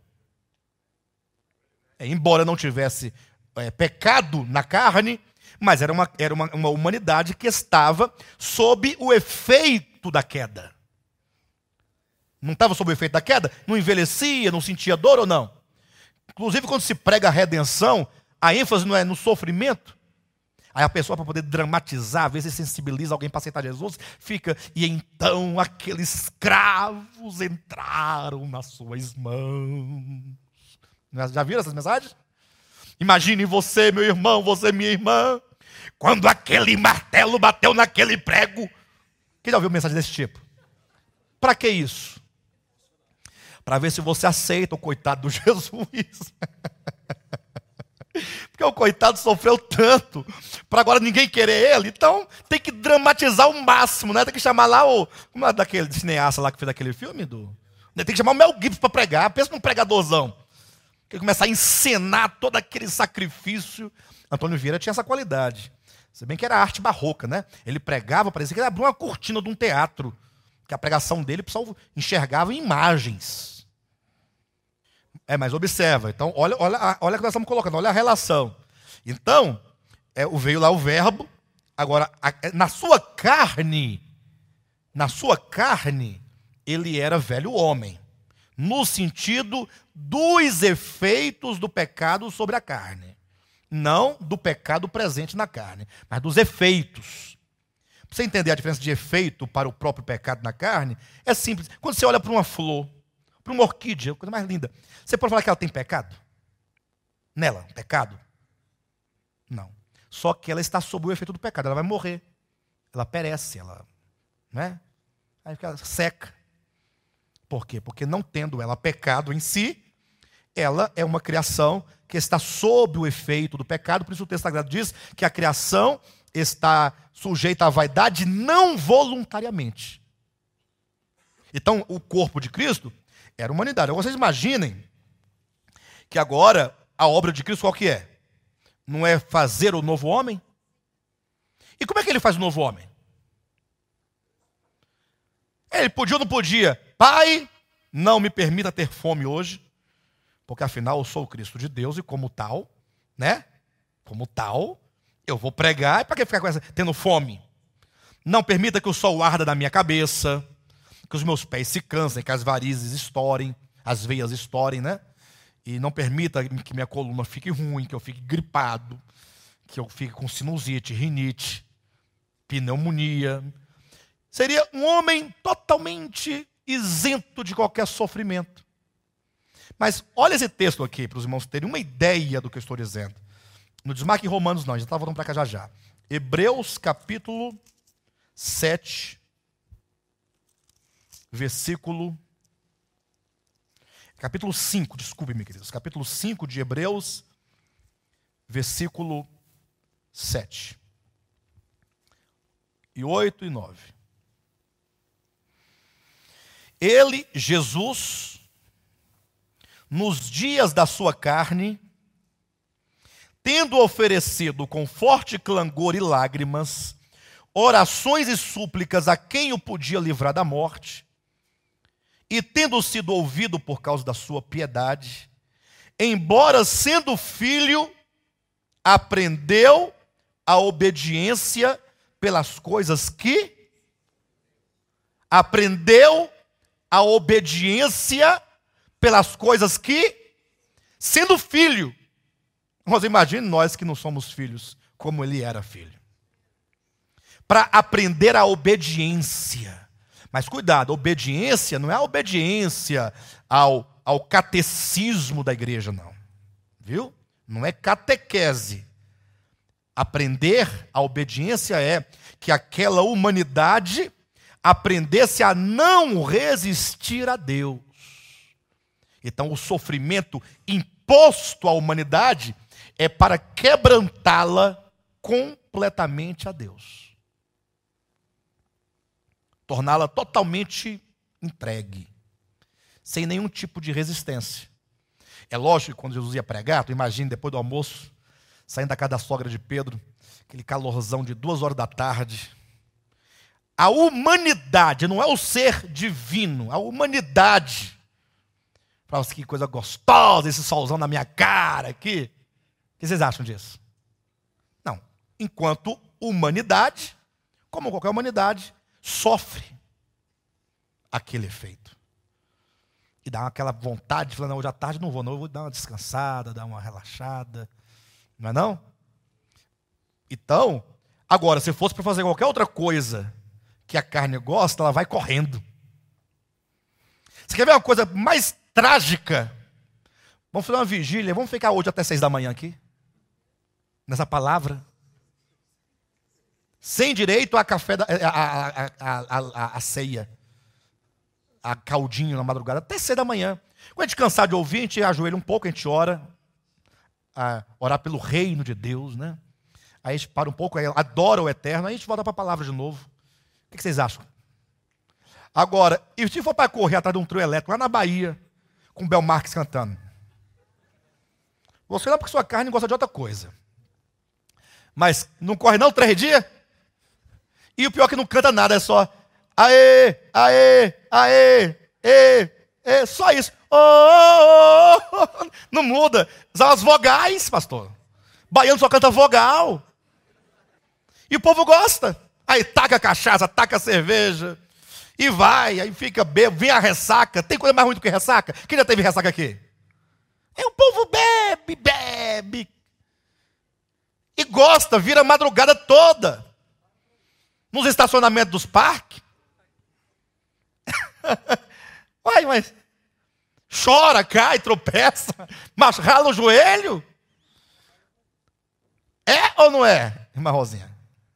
Embora não tivesse pecado na carne, mas era uma humanidade que estava sob o efeito da queda. Não estava sob o efeito da queda? Não envelhecia, não sentia dor ou não? Inclusive, quando se prega a redenção, a ênfase não é no sofrimento. Aí a pessoa, para poder dramatizar, às vezes sensibiliza alguém para aceitar Jesus, fica, e então aqueles escravos entraram nas suas mãos. Já viram essas mensagens? Imagine você, meu irmão, você, minha irmã, quando aquele martelo bateu naquele prego. Quem já ouviu mensagem desse tipo? Para que isso? Para ver se você aceita o coitado do Jesus. Porque o coitado sofreu tanto, para agora ninguém querer ele, então tem que dramatizar o máximo, né? Tem que chamar lá como é daquele cineasta lá que fez aquele filme? Tem que chamar o Mel Gibson para pregar, pensa num pregadorzão. Que começar a encenar todo aquele sacrifício. Antônio Vieira tinha essa qualidade. Se bem que era arte barroca, né? Ele pregava, parecia que ele abriu uma cortina de um teatro, que a pregação dele o pessoal enxergava imagens. Mas observa, então, olha o que nós estamos colocando, olha a relação. Então, veio lá o verbo, agora, na sua carne, ele era velho homem, no sentido dos efeitos do pecado sobre a carne. Não do pecado presente na carne, mas dos efeitos. Para você entender a diferença de efeito para o próprio pecado na carne, é simples. Quando você olha para uma flor, para uma orquídea, a coisa mais linda, você pode falar que ela tem pecado? Nela, pecado? Não. Só que ela está sob o efeito do pecado, ela vai morrer. Ela perece, ela, né? Aí fica seca. Por quê? Porque não tendo ela pecado em si, ela é uma criação que está sob o efeito do pecado. Por isso o texto sagrado diz que a criação está sujeita à vaidade não voluntariamente. Então, o corpo de Cristo era humanidade. Agora, vocês imaginem que agora a obra de Cristo qual que é? Não é fazer o novo homem? E como é que ele faz o novo homem? Ele podia ou não podia? Pai, não me permita ter fome hoje, porque afinal eu sou o Cristo de Deus e como tal, né? Como tal, eu vou pregar. E para que ficar tendo fome? Não permita que o sol arda na minha cabeça, que os meus pés se cansem, que as varizes estourem, as veias estourem, né? E não permita que minha coluna fique ruim, que eu fique gripado, que eu fique com sinusite, rinite, pneumonia. Seria um homem totalmente isento de qualquer sofrimento. Mas olha esse texto aqui, para os irmãos terem uma ideia do que eu estou dizendo. Não desmarque em Romanos não, a gente está voltando para cá já. Hebreus capítulo 7, versículo... Capítulo 5, desculpe-me, queridos. Capítulo 5 de Hebreus, versículo 7. E 8 e 9. Ele, Jesus, nos dias da sua carne, tendo oferecido com forte clangor e lágrimas, orações e súplicas a quem o podia livrar da morte, e tendo sido ouvido por causa da sua piedade, embora sendo filho, aprendeu a obediência pelas coisas que... Aprendeu a obediência pelas coisas que... Sendo filho. Mas imagine nós que não somos filhos, como ele era filho. Para aprender a obediência. Mas cuidado, obediência não é a obediência ao catecismo da igreja, não. Viu? Não é catequese. Aprender a obediência é que aquela humanidade aprendesse a não resistir a Deus. Então o sofrimento imposto à humanidade é para quebrantá-la completamente a Deus. Torná-la totalmente entregue, sem nenhum tipo de resistência. É lógico que quando Jesus ia pregar, tu imagina depois do almoço, saindo da casa da sogra de Pedro, aquele calorzão de 2 horas da tarde. A humanidade, não é o ser divino, a humanidade. Fala assim, que coisa gostosa, esse solzão na minha cara aqui. O que vocês acham disso? Não. Enquanto humanidade, como qualquer humanidade, sofre aquele efeito. E dá aquela vontade de falar, não, hoje à tarde não vou, não, eu vou dar uma descansada, dar uma relaxada. Não é não? Então, agora, se fosse para fazer qualquer outra coisa que a carne gosta, ela vai correndo. Você quer ver uma coisa mais trágica? Vamos fazer uma vigília, vamos ficar hoje até 6 da manhã aqui? Nessa palavra. Sem direito a café, a ceia. A caldinho na madrugada, até 6 da manhã. Quando a gente cansar de ouvir, a gente ajoelha um pouco, a gente ora. Orar pelo reino de Deus, né? Aí a gente para um pouco, aí adora o eterno, aí a gente volta para a palavra de novo. O que vocês acham? Agora, e se for para correr atrás de um trio elétrico, lá na Bahia, com o Bel Marques cantando? Você não, porque sua carne gosta de outra coisa. Mas não corre não 3 dias? E o pior é que não canta nada, é só aê, aê, aê, só isso. Não muda. São as vogais, pastor. Baiano só canta vogal. E o povo gosta. Aí taca cachaça, taca cerveja. E vai, aí fica bebo, vem a ressaca. Tem coisa mais ruim do que ressaca? Quem já teve ressaca aqui? O povo bebe. E gosta, vira a madrugada toda. Nos estacionamentos dos parques. Uai, mas chora, cai, tropeça, mas rala o joelho. É ou não é, irmã Rosinha?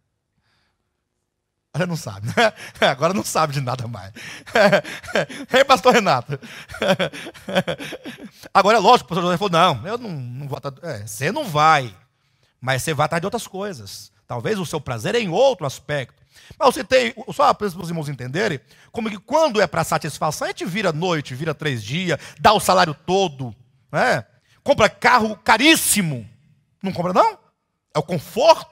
Ela não sabe, né? Agora não sabe de nada mais. Ei, pastor Renato. Agora é lógico, o pastor José falou, não, eu não vou. Você não vai, mas você vai atrás de outras coisas. Talvez o seu prazer é em outro aspecto. Mas eu citei, só para os irmãos entenderem, como que quando é para satisfação, a gente vira noite, vira 3 dias, dá o salário todo, né? Compra carro caríssimo. Não compra não? É o conforto.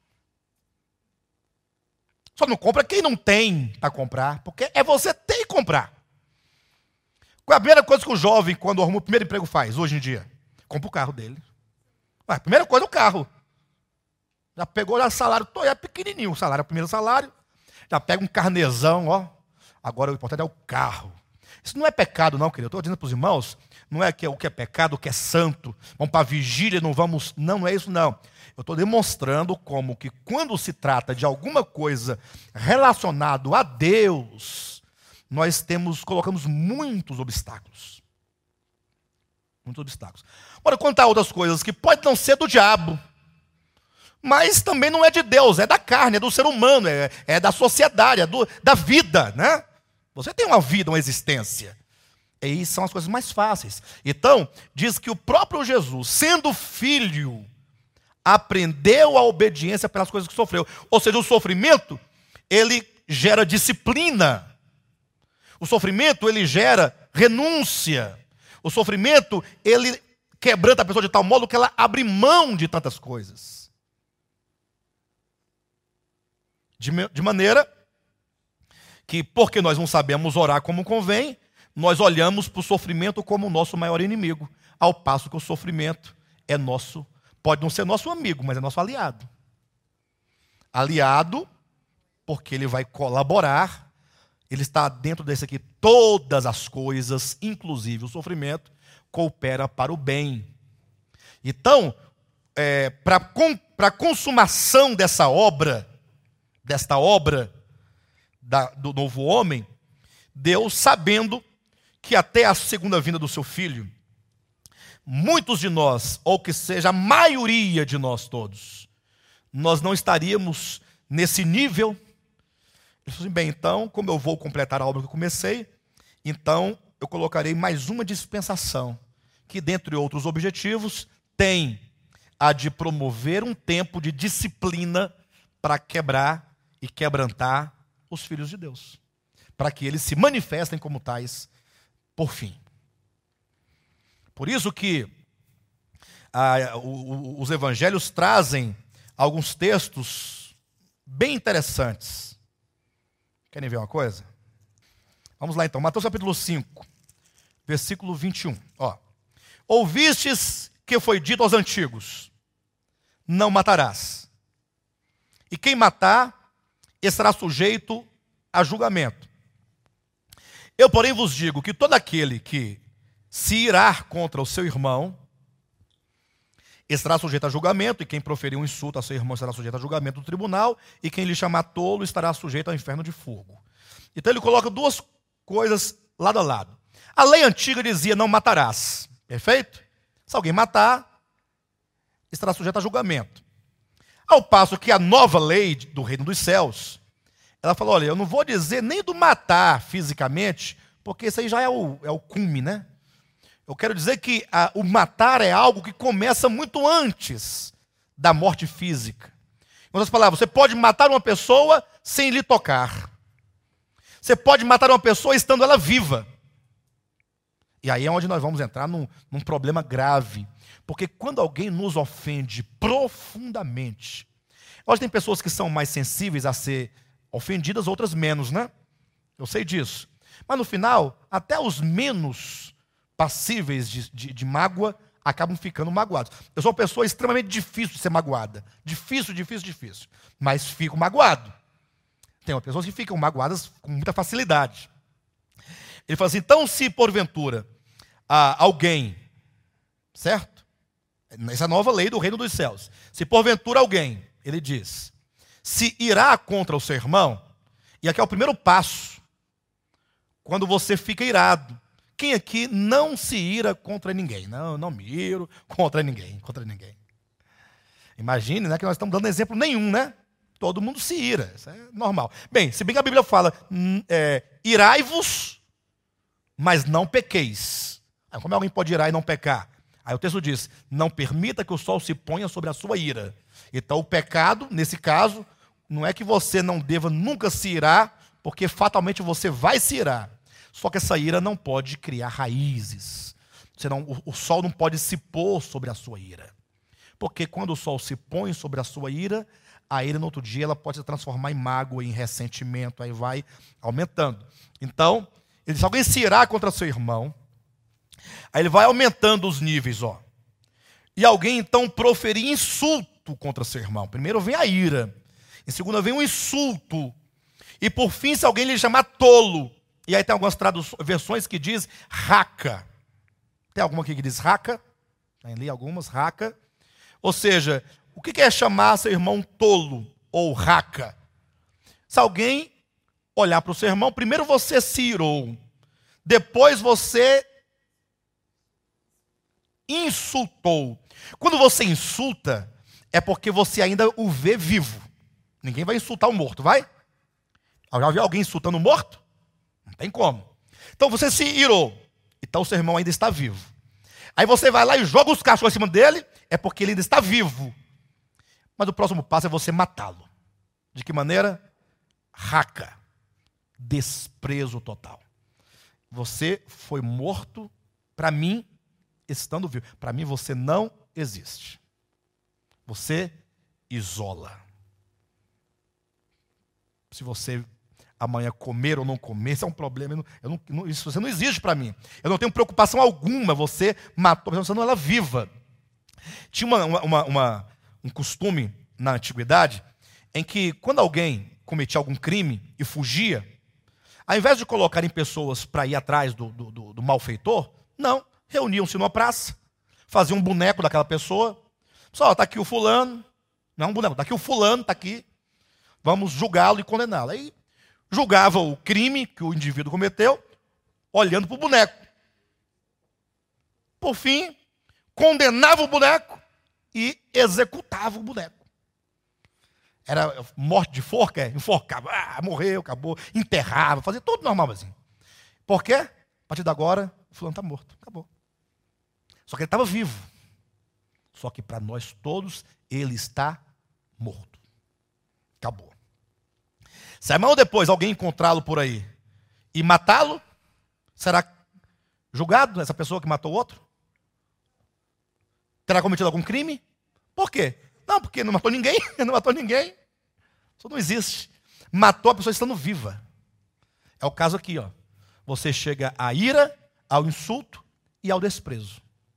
Só não compra quem não tem para comprar, porque é você ter que comprar. Qual é a primeira coisa que o jovem, quando arruma o primeiro emprego, faz hoje em dia? Compra o carro dele. A primeira coisa é o carro. Já pegou já salário, é pequenininho o salário, é o primeiro salário. Já pega um carnezão, ó. Agora o importante é o carro. Isso não é pecado não, querido. Eu estou dizendo para os irmãos, não é que o que é pecado, o que é santo. Vamos para a vigília, não vamos... Não é isso não. Eu estou demonstrando como que quando se trata de alguma coisa relacionada a Deus, nós colocamos muitos obstáculos. Muitos obstáculos. Agora, quanto a outras coisas que podem não ser do diabo, mas também não é de Deus, é da carne, é do ser humano, é da sociedade, da vida, né? Você tem uma vida, uma existência. E são as coisas mais fáceis. Então, diz que o próprio Jesus, sendo filho, aprendeu a obediência pelas coisas que sofreu. Ou seja, o sofrimento, ele gera disciplina. O sofrimento, ele gera renúncia. O sofrimento, ele quebranta a pessoa de tal modo que ela abre mão de tantas coisas. De maneira que, porque nós não sabemos orar como convém, nós olhamos para o sofrimento como o nosso maior inimigo, ao passo que o sofrimento é nosso, pode não ser nosso amigo, mas é nosso aliado. Aliado, porque ele vai colaborar, ele está dentro desse aqui, todas as coisas, inclusive o sofrimento, coopera para o bem. Então, para a consumação desta obra do novo homem, Deus, sabendo que até a segunda vinda do seu filho, muitos de nós, ou que seja a maioria de nós todos, nós não estaríamos nesse nível. Ele falou assim, bem, então, como eu vou completar a obra que eu comecei, então eu colocarei mais uma dispensação, que dentre outros objetivos, tem a de promover um tempo de disciplina para quebrar e quebrantar os filhos de Deus, para que eles se manifestem como tais por fim. Por isso que os evangelhos trazem alguns textos bem interessantes. Querem ver uma coisa? Vamos lá então, Mateus capítulo 5, versículo 21. Ouvistes que foi dito aos antigos, não matarás. E quem matar, estará sujeito a julgamento. Eu, porém, vos digo que todo aquele que se irar contra o seu irmão, estará sujeito a julgamento, e quem proferir um insulto a seu irmão estará sujeito a julgamento do tribunal, e quem lhe chamar tolo estará sujeito ao inferno de fogo. Então ele coloca duas coisas lado a lado. A lei antiga dizia, não matarás. Perfeito? Se alguém matar, estará sujeito a julgamento. Ao passo que a nova lei do reino dos céus, ela falou, olha, eu não vou dizer nem do matar fisicamente, porque isso aí já é o cume, né? Eu quero dizer que o matar é algo que começa muito antes da morte física. Em outras palavras, você pode matar uma pessoa sem lhe tocar. Você pode matar uma pessoa estando ela viva. E aí é onde nós vamos entrar num problema grave. Porque quando alguém nos ofende profundamente, Hoje tem pessoas que são mais sensíveis a ser ofendidas, outras menos, né? Eu sei disso. Mas no final, até os menos passíveis de mágoa acabam ficando magoados. Eu sou uma pessoa extremamente difícil de ser magoada. Difícil. Mas fico magoado. Tem pessoas que ficam magoadas com muita facilidade. Ele fala assim, então se porventura alguém, certo? Essa é a nova lei do reino dos céus. Se porventura alguém, ele diz, se irá contra o seu irmão, e aqui é o primeiro passo, quando você fica irado. Quem aqui não se ira contra ninguém? Não me iro contra ninguém. Imagine, né, que nós estamos dando exemplo nenhum, né? Todo mundo se ira, isso é normal. Bem, se bem que a Bíblia fala, irai-vos, mas não pequeis. Como alguém pode irar e não pecar? Aí o texto diz, não permita que o sol se ponha sobre a sua ira. Então o pecado, nesse caso, não é que você não deva nunca se irar, porque fatalmente você vai se irar. Só que essa ira não pode criar raízes. O sol não pode se pôr sobre a sua ira. Porque quando o sol se põe sobre a sua ira, a ira no outro dia ela pode se transformar em mágoa, em ressentimento, aí vai aumentando. Então, ele diz, se alguém se irá contra seu irmão, aí ele vai aumentando os níveis, ó. E alguém então proferir insulto contra seu irmão. Primeiro vem a ira, em segundo vem um insulto, e por fim, se alguém lhe chamar tolo, e aí tem algumas versões que diz raca. Tem alguma aqui que diz raca? Eu li algumas, raca. Ou seja, o que é chamar seu irmão tolo ou raca? Se alguém olhar para o seu irmão, primeiro você se irou, depois você insultou. Quando você insulta, é porque você ainda o vê vivo. Ninguém vai insultar o morto, vai? Já viu alguém insultando o morto? Não tem como. Então você se irou. Então o seu irmão ainda está vivo. Aí você vai lá e joga os cachorros em cima dele, é porque ele ainda está vivo. Mas o próximo passo é você matá-lo. De que maneira? Raca. Desprezo total. Você foi morto para mim, estando vivo. Para mim você não existe. Você isola. Se você amanhã comer ou não comer, isso é um problema. Isso você não existe para mim. Eu não tenho preocupação alguma. Você matou, você não ela viva. Tinha um costume na antiguidade em que quando alguém cometia algum crime e fugia, ao invés de colocarem pessoas para ir atrás do malfeitor, não, reuniam-se numa praça, faziam um boneco daquela pessoa. Só, está aqui o fulano, não é um boneco, está aqui o fulano, está aqui, vamos julgá-lo e condená-lo. Aí julgava o crime que o indivíduo cometeu, olhando para o boneco. Por fim, condenava o boneco e executava o boneco. Era morte de forca, enforcava, morreu, acabou, enterrava, fazia tudo normal assim. Por quê? A partir de agora, o fulano está morto, acabou. Só que ele estava vivo. Só que para nós todos, ele está morto. Acabou. Se amanhã ou depois alguém encontrá-lo por aí e matá-lo, será julgado essa pessoa que matou o outro? Terá cometido algum crime? Por quê? Não, porque não matou ninguém. Não matou ninguém. Isso não existe. Matou a pessoa estando viva. É o caso aqui, ó. Você chega à ira, ao insulto e ao desprezo.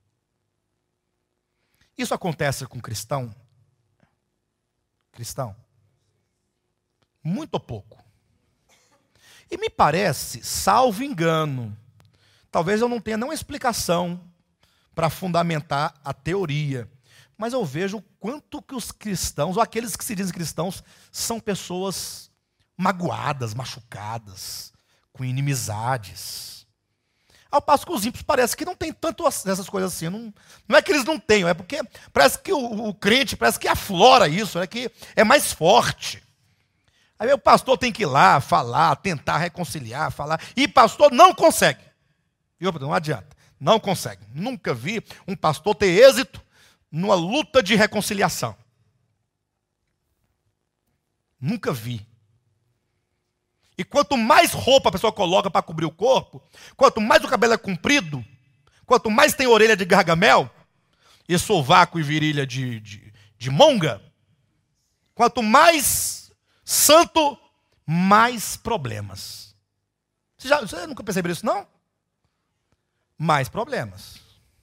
Isso acontece com cristão? Cristão? Muito pouco. E me parece, salvo engano, talvez eu não tenha nenhuma explicação para fundamentar a teoria, mas eu vejo o quanto que os cristãos, ou aqueles que se dizem cristãos, são pessoas magoadas, machucadas, com inimizades. Ao passo que os ímpios parece que não tem tanto essas coisas assim. Não é que eles não tenham, é porque parece que o crente parece que aflora isso, é que é mais forte. Aí o pastor tem que ir lá, falar, tentar reconciliar, falar. E pastor não consegue. Não adianta. Não consegue. Nunca vi um pastor ter êxito numa luta de reconciliação. Nunca vi. E quanto mais roupa a pessoa coloca para cobrir o corpo, quanto mais o cabelo é comprido, quanto mais tem orelha de gargamel, e sovaco e virilha de monga, Quanto mais santo, mais problemas. Você nunca percebeu isso, não? Mais problemas.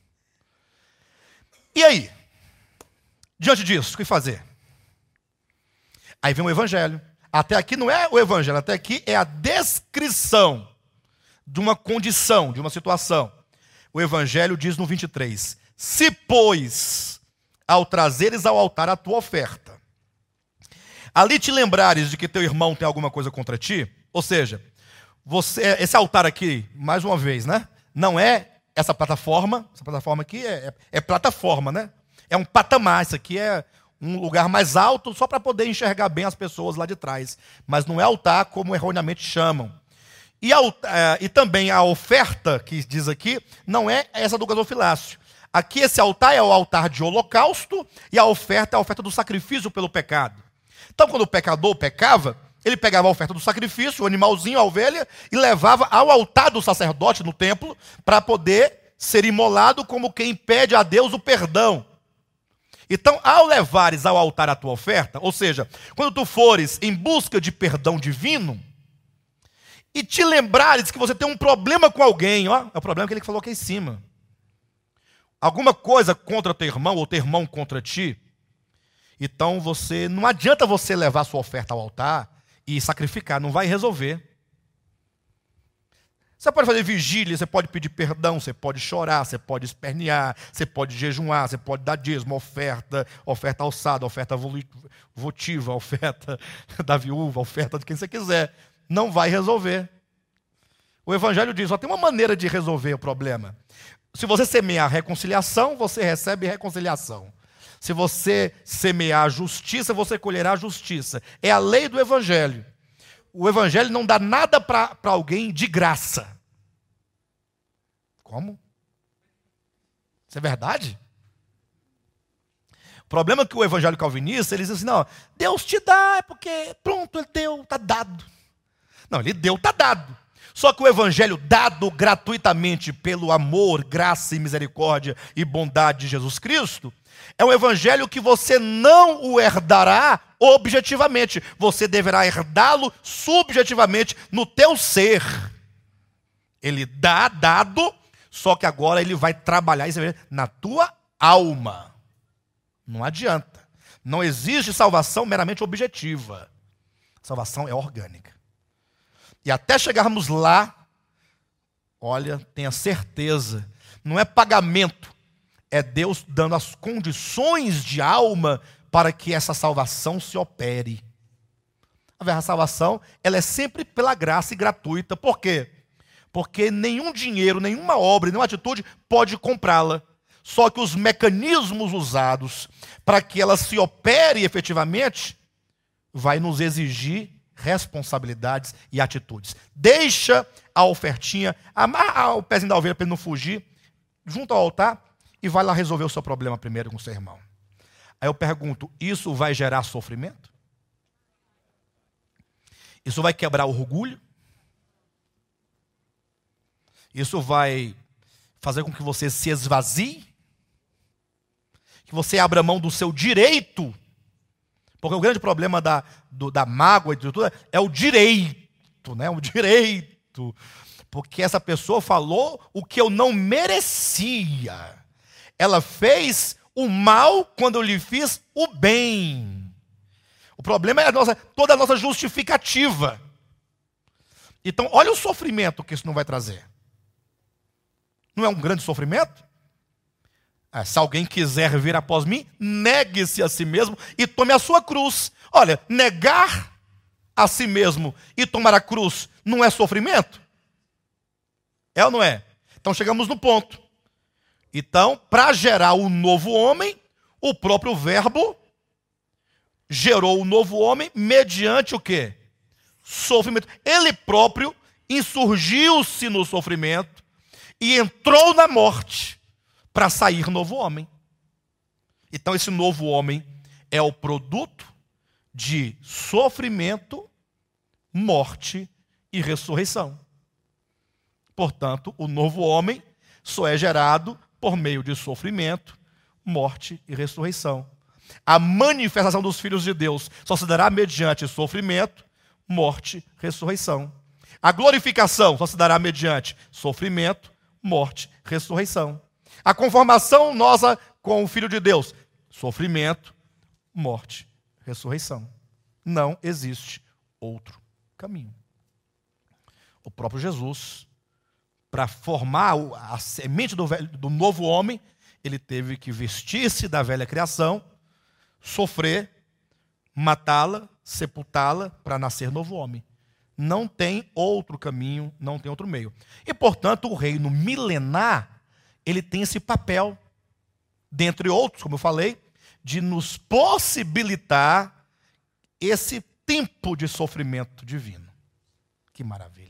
E aí? Diante disso, o que fazer? Aí vem o evangelho. Até aqui não é o evangelho, até aqui é a descrição de uma condição, de uma situação. O evangelho diz no 23, se, pois, ao trazeres ao altar a tua oferta, ali te lembrares de que teu irmão tem alguma coisa contra ti, ou seja, esse altar aqui, mais uma vez, né? Não é essa plataforma aqui é plataforma, né? É um patamar, isso aqui é um lugar mais alto só para poder enxergar bem as pessoas lá de trás. Mas não é altar como erroneamente chamam. E também a oferta que diz aqui não é essa do gasofilácio. Aqui esse altar é o altar de holocausto e a oferta é a oferta do sacrifício pelo pecado. Então quando o pecador pecava, ele pegava a oferta do sacrifício, o animalzinho, a ovelha, e levava ao altar do sacerdote no templo para poder ser imolado como quem pede a Deus o perdão. Então, ao levares ao altar a tua oferta, ou seja, quando tu fores em busca de perdão divino, e te lembrares que você tem um problema com alguém, ó, é o problema que ele falou aqui em cima. Alguma coisa contra teu irmão, ou teu irmão contra ti, então não adianta você levar sua oferta ao altar e sacrificar, não vai resolver. Você pode fazer vigília, você pode pedir perdão, você pode chorar, você pode espernear, você pode jejuar, você pode dar dízimo, oferta alçada, oferta votiva, oferta da viúva, oferta de quem você quiser. Não vai resolver. O evangelho diz, só tem uma maneira de resolver o problema. Se você semear reconciliação, você recebe reconciliação. Se você semear justiça, você colherá justiça. É a lei do evangelho. O evangelho não dá nada para alguém de graça. Como? Isso é verdade? O problema é que o evangelho calvinista, eles dizem assim, não, Deus te dá, é porque pronto, ele deu, está dado. Não, ele deu, está dado. Só que o evangelho dado gratuitamente pelo amor, graça e misericórdia e bondade de Jesus Cristo, é um evangelho que você não o herdará objetivamente. Você deverá herdá-lo subjetivamente no teu ser. Ele dá, dado, só que agora ele vai trabalhar isso na tua alma. Não adianta. Não existe salvação meramente objetiva. Salvação é orgânica. E até chegarmos lá, olha, tenha certeza, não é pagamento, é Deus dando as condições de alma para que essa salvação se opere. A salvação, ela é sempre pela graça e gratuita. Por quê? Porque nenhum dinheiro, nenhuma obra, nenhuma atitude pode comprá-la. Só que os mecanismos usados para que ela se opere efetivamente vai nos exigir responsabilidades e atitudes. Deixa a ofertinha, amarra o pezinho da ovelha para ele não fugir, junto ao altar e vai lá resolver o seu problema primeiro com o seu irmão. Aí eu pergunto, isso vai gerar sofrimento? Isso vai quebrar o orgulho? Isso vai fazer com que você se esvazie? Que você abra mão do seu direito? Porque o grande problema da mágoa e de tudo é o direito, né? O direito. Porque essa pessoa falou o que eu não merecia. Ela fez o mal quando eu lhe fiz o bem. O problema é toda a nossa justificativa. Então, olha o sofrimento que isso não vai trazer. Não é um grande sofrimento? Se alguém quiser vir após mim, negue-se a si mesmo e tome a sua cruz. Olha, negar a si mesmo e tomar a cruz não é sofrimento? É ou não é? Então chegamos no ponto. Então, para gerar o novo homem, o próprio verbo gerou o novo homem mediante o quê? Sofrimento. Ele próprio insurgiu-se no sofrimento e entrou na morte para sair novo homem. Então esse novo homem é o produto de sofrimento, morte e ressurreição. Portanto, o novo homem só é gerado por meio de sofrimento, morte e ressurreição. A manifestação dos filhos de Deus só se dará mediante sofrimento, morte, ressurreição. A glorificação só se dará mediante sofrimento, morte, ressurreição. A conformação nossa com o Filho de Deus, sofrimento, morte, ressurreição. Não existe outro caminho. O próprio Jesus, para formar a semente do novo homem, ele teve que vestir-se da velha criação, sofrer, matá-la, sepultá-la, para nascer novo homem. Não tem outro caminho, não tem outro meio. E, portanto, o reino milenar, ele tem esse papel, dentre outros, como eu falei, de nos possibilitar esse tempo de sofrimento divino. Que maravilha.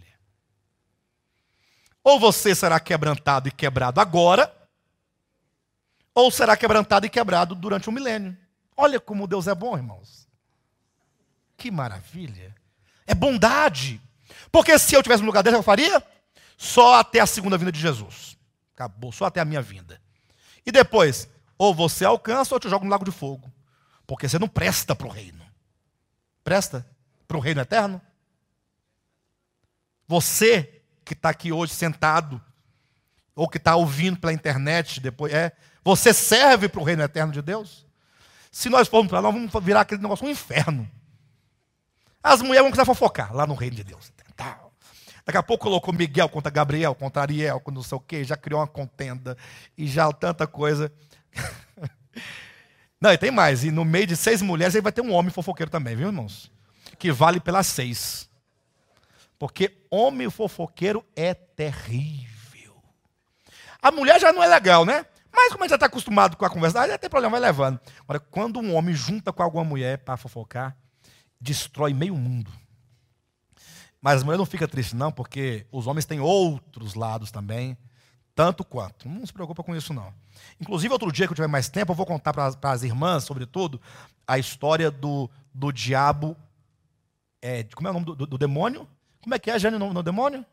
Ou você será quebrantado e quebrado agora, ou será quebrantado e quebrado durante um milênio. Olha como Deus é bom, irmãos. Que maravilha. É bondade. Porque se eu tivesse no lugar dele, eu faria? Só até a segunda vinda de Jesus. Acabou, só até a minha vinda. E depois, ou você alcança ou eu te jogo no lago de fogo. Porque você não presta para o reino. Presta para o reino eterno? Você que está aqui hoje sentado, ou que está ouvindo pela internet, depois você serve para o reino eterno de Deus? Se nós formos para lá, nós vamos virar aquele negócio um inferno. As mulheres vão precisar fofocar lá no reino de Deus. Daqui a pouco colocou Miguel contra Gabriel, contra Ariel, contra não sei o quê, já criou uma contenda, e já tanta coisa. Não, e tem mais, e no meio de 6 mulheres, aí vai ter um homem fofoqueiro também, viu, irmãos? Que vale pelas 6. Porque homem fofoqueiro é terrível. A mulher já não é legal, né? Mas como a gente já está acostumado com a conversa, aí não tem problema, vai levando. Agora, quando um homem junta com alguma mulher para fofocar, destrói meio mundo. Mas as mulheres não ficam tristes não, porque os homens têm outros lados também, tanto quanto. Não se preocupa com isso não. Inclusive, outro dia que eu tiver mais tempo, eu vou contar para as irmãs, sobretudo, a história do diabo. Como é o nome do demônio? Como é que é, Jane, no demônio?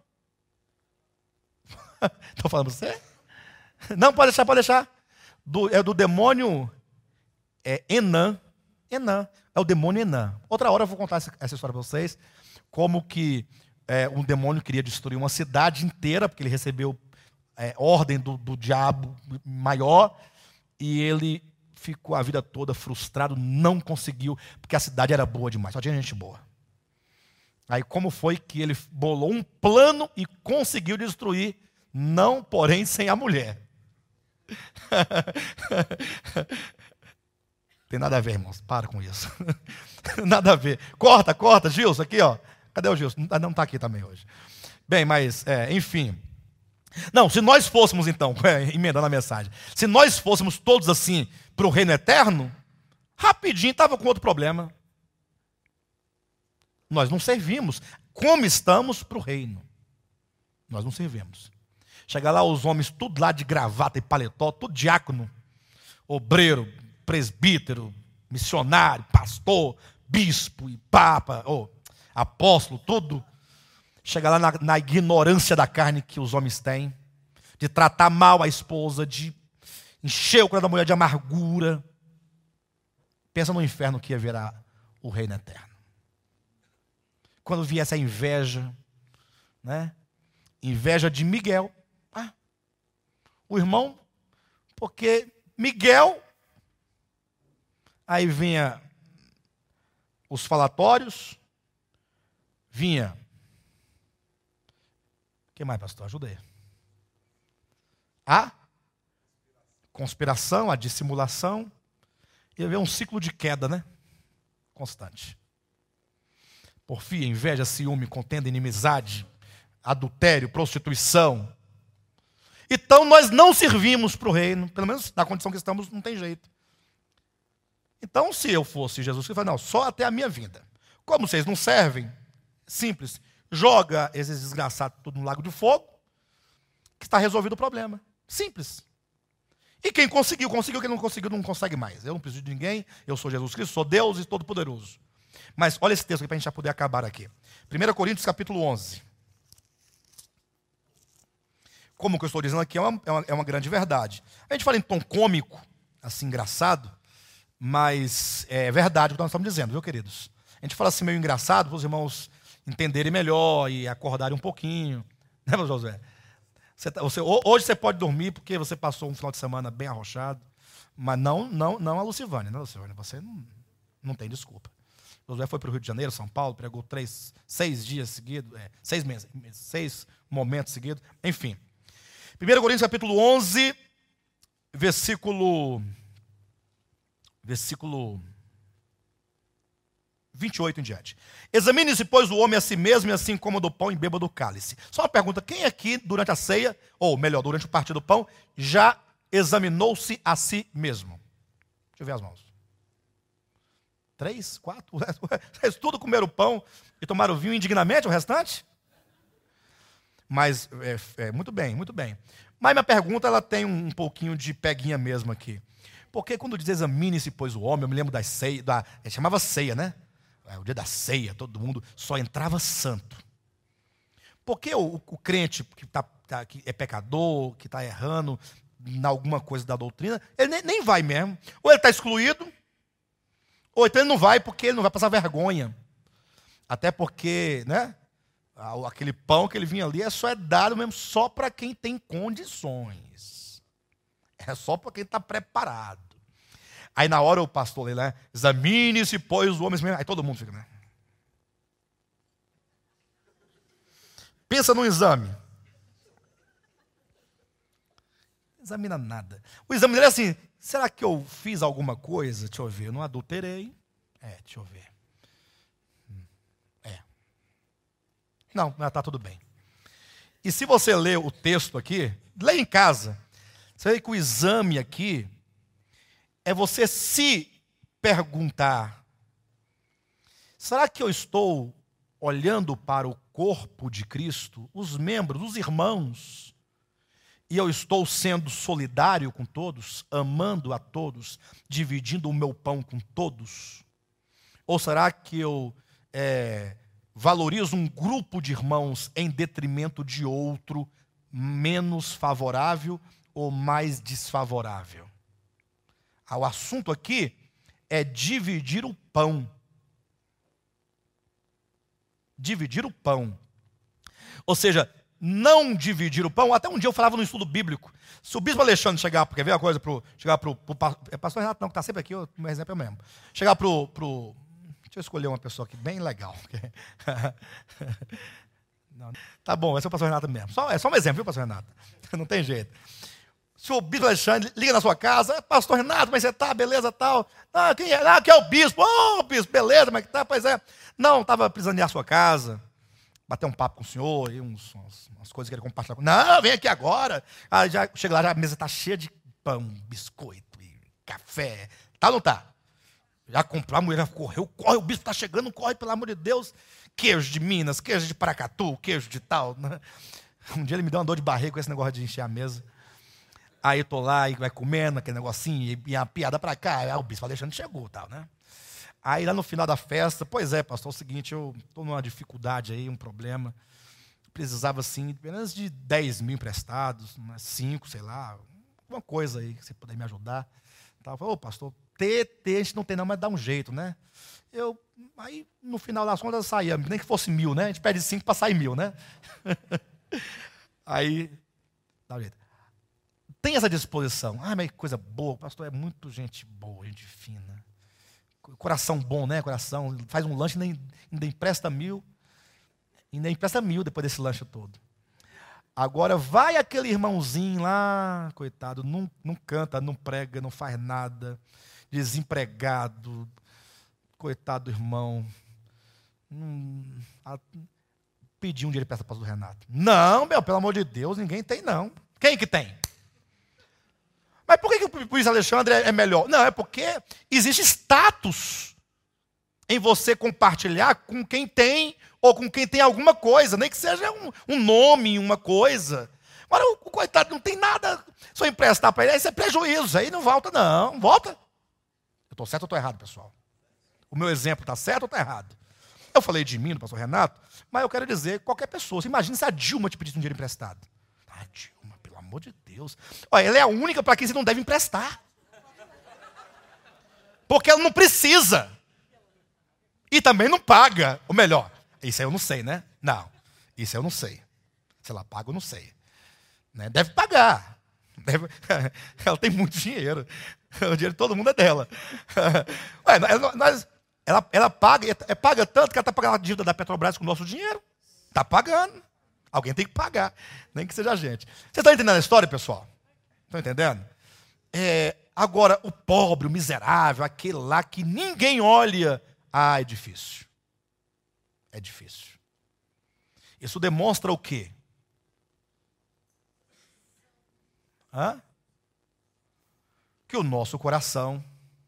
Estou falando para você? Não, pode deixar. Do demônio Enã. Enã. É o demônio Enã. Outra hora eu vou contar essa história para vocês. Como que um demônio queria destruir uma cidade inteira, porque ele recebeu ordem do diabo maior, e ele ficou a vida toda frustrado, não conseguiu, porque a cidade era boa demais, só tinha gente boa. Aí como foi que ele bolou um plano e conseguiu destruir, não, porém, sem a mulher. Tem nada a ver, irmãos, para com isso. Nada a ver. Corta, Gilson, aqui, ó. Cadê o Gilson? Não está aqui também hoje. Bem, mas, enfim. Não, se nós fôssemos então, emendando a mensagem, se nós fôssemos todos assim para o reino eterno, rapidinho estava com outro problema. Nós não servimos como estamos para o reino. Nós não servimos. Chega lá os homens tudo lá de gravata e paletó, tudo diácono, obreiro, presbítero, missionário, pastor, bispo e papa, apóstolo, tudo. Chega lá na ignorância da carne que os homens têm, de tratar mal a esposa, de encher o coração da mulher de amargura. Pensa no inferno que ia virar o reino eterno. Quando viesse a inveja, né? Inveja de Miguel. O irmão, porque Miguel, aí vinha os falatórios, vinha. O que mais, pastor? Ajuda aí. A conspiração, a dissimulação, e haver um ciclo de queda, né? Constante. Porfia, inveja, ciúme, contenda, inimizade, adultério, prostituição. Então nós não servimos para o reino, pelo menos na condição que estamos, não tem jeito. Então, se eu fosse Jesus, eu falaria, não, só até a minha vinda. Como vocês não servem, simples, joga esses desgraçados tudo no lago de fogo, que está resolvido o problema. Simples. E quem conseguiu, quem não conseguiu, não consegue mais. Eu não preciso de ninguém, eu sou Jesus Cristo, sou Deus e Todo-Poderoso. Mas olha esse texto aqui para a gente já poder acabar aqui. 1 Coríntios capítulo 11. Como que eu estou dizendo aqui, é uma grande verdade. A gente fala em tom cômico, assim, engraçado, Mas é verdade o que nós estamos dizendo, viu, queridos? A gente fala assim meio engraçado para os irmãos entenderem melhor e acordarem um pouquinho. Né, pastor Josué? Hoje você pode dormir porque você passou um final de semana bem arrochado, mas não a Lucivânia, né, Lucivânia? Você não tem desculpa. Josué foi para o Rio de Janeiro, São Paulo, pregou 6 dias seguidos, 6 meses, 6 momentos seguidos, enfim. 1 Coríntios capítulo 11, versículo 28 em diante. Examine-se, pois, o homem a si mesmo, e assim coma do pão e beba do cálice. Só uma pergunta, quem aqui, durante a ceia, ou melhor, durante o partir do pão, já examinou-se a si mesmo? Deixa eu ver as mãos. 3, 4, vocês tudo comeram pão e tomaram vinho indignamente, o restante? Mas, muito bem, muito bem. Mas minha pergunta, ela tem um pouquinho de peguinha mesmo aqui. Porque quando diz examine-se, pois, o homem, eu me lembro das ceias, chamava ceia, né? O dia da ceia, todo mundo só entrava santo. Porque o crente que é pecador, que está errando em alguma coisa da doutrina, ele nem vai mesmo. Ou ele está excluído, ou então ele não vai porque ele não vai passar vergonha. Até porque, né? Aquele pão que ele vinha ali é dado mesmo só para quem tem condições. É só para quem está preparado. Aí na hora o pastor lê, né? Examine-se, pois, os homens. Aí todo mundo fica, né? Pensa no exame. Não examina nada. O exame dele é assim: será que eu fiz alguma coisa? Deixa eu ver. Eu não adulterei. Deixa eu ver. Não, está tudo bem. E se você ler o texto aqui, lê em casa, você vê que o exame aqui é você se perguntar: será que eu estou olhando para o corpo de Cristo, os membros, os irmãos, e eu estou sendo solidário com todos, amando a todos, dividindo o meu pão com todos? Ou será que eu valorizo um grupo de irmãos em detrimento de outro menos favorável ou mais desfavorável? O assunto aqui é dividir o pão. Dividir o pão. Ou seja, não dividir o pão. Até um dia eu falava no estudo bíblico. Se o bispo Alexandre chegar, quer ver a coisa, chegar para o pastor Renato, não, que está sempre aqui, o meu exemplo é mesmo. Chegar para o deixa eu escolher uma pessoa aqui bem legal. Não, tá bom, vai ser o pastor Renato mesmo. É só um exemplo, viu, pastor Renato? Não tem jeito. Se o bispo Alexandre liga na sua casa: pastor Renato, como é que você está? Beleza, tal? Quem é? Aqui é o bispo. Bispo, beleza, como é que tá? Pois é. Não, estava precisando ir à sua casa, bater um papo com o senhor, e umas coisas que ele compartilhar com. Não, vem aqui agora. Já chega lá, já a mesa está cheia de pão, biscoito e café. Tá ou não tá? Já comprou, a mulher já correu, corre, o bispo está chegando, corre, pelo amor de Deus. Queijo de Minas, queijo de Paracatu, queijo de tal. Né? Um dia ele me deu uma dor de barriga com esse negócio de encher a mesa. Aí eu tô lá e vai comendo aquele negocinho, e a piada para cá. Aí o bispo Alexandre chegou e tal, né? Aí lá no final da festa, pois é, pastor, é o seguinte, eu estou numa dificuldade aí, um problema. Precisava, assim, pelo menos de 10 mil emprestados, 5, sei lá, alguma coisa aí que você puder me ajudar. Eu falei: pastor, a gente não tem não, mas dá um jeito, né? Aí, no final das contas, saía, nem que fosse 1.000, né? A gente pede 5 para sair 1.000, né? Aí, dá um jeito. Tem essa disposição. Mas que coisa boa, o pastor é muito gente boa, gente fina. Coração bom, né? Coração, faz um lanche, ainda empresta 1.000. Ainda empresta 1.000 depois desse lanche todo. Agora vai aquele irmãozinho lá, coitado, não canta, não prega, não faz nada, desempregado, coitado do irmão. Pediu um dinheiro para o pastor Renato. Não, pelo amor de Deus, ninguém tem não. Quem que tem? Mas por que o bispo Alexandre é melhor? Não, é porque existe status em você compartilhar com quem tem, ou com quem tem alguma coisa, nem que seja um nome, uma coisa. Agora o coitado não tem nada, se eu emprestar para ele, isso é prejuízo, aí não volta não, volta. Eu estou certo ou estou errado, pessoal? O meu exemplo está certo ou está errado? Eu falei de mim, do pastor Renato, mas eu quero dizer qualquer pessoa. Você imagina se a Dilma te pedisse um dinheiro emprestado. Dilma, pelo amor de Deus. Olha, ela é a única para quem você não deve emprestar. Porque ela não precisa. E também não paga. Ou melhor, isso aí eu não sei, né? Não, isso eu não sei. Se ela paga, eu não sei. Né? Deve pagar. Ela tem muito dinheiro. O dinheiro de todo mundo é dela. Ué, ela paga tanto que ela está pagando a dívida da Petrobras com o nosso dinheiro. Está pagando. Alguém tem que pagar. Nem que seja a gente. Você está entendendo a história, pessoal? Estão entendendo? Agora, o pobre, o miserável, aquele lá que ninguém olha. É difícil. É difícil. Isso demonstra o quê? Que o nosso coração,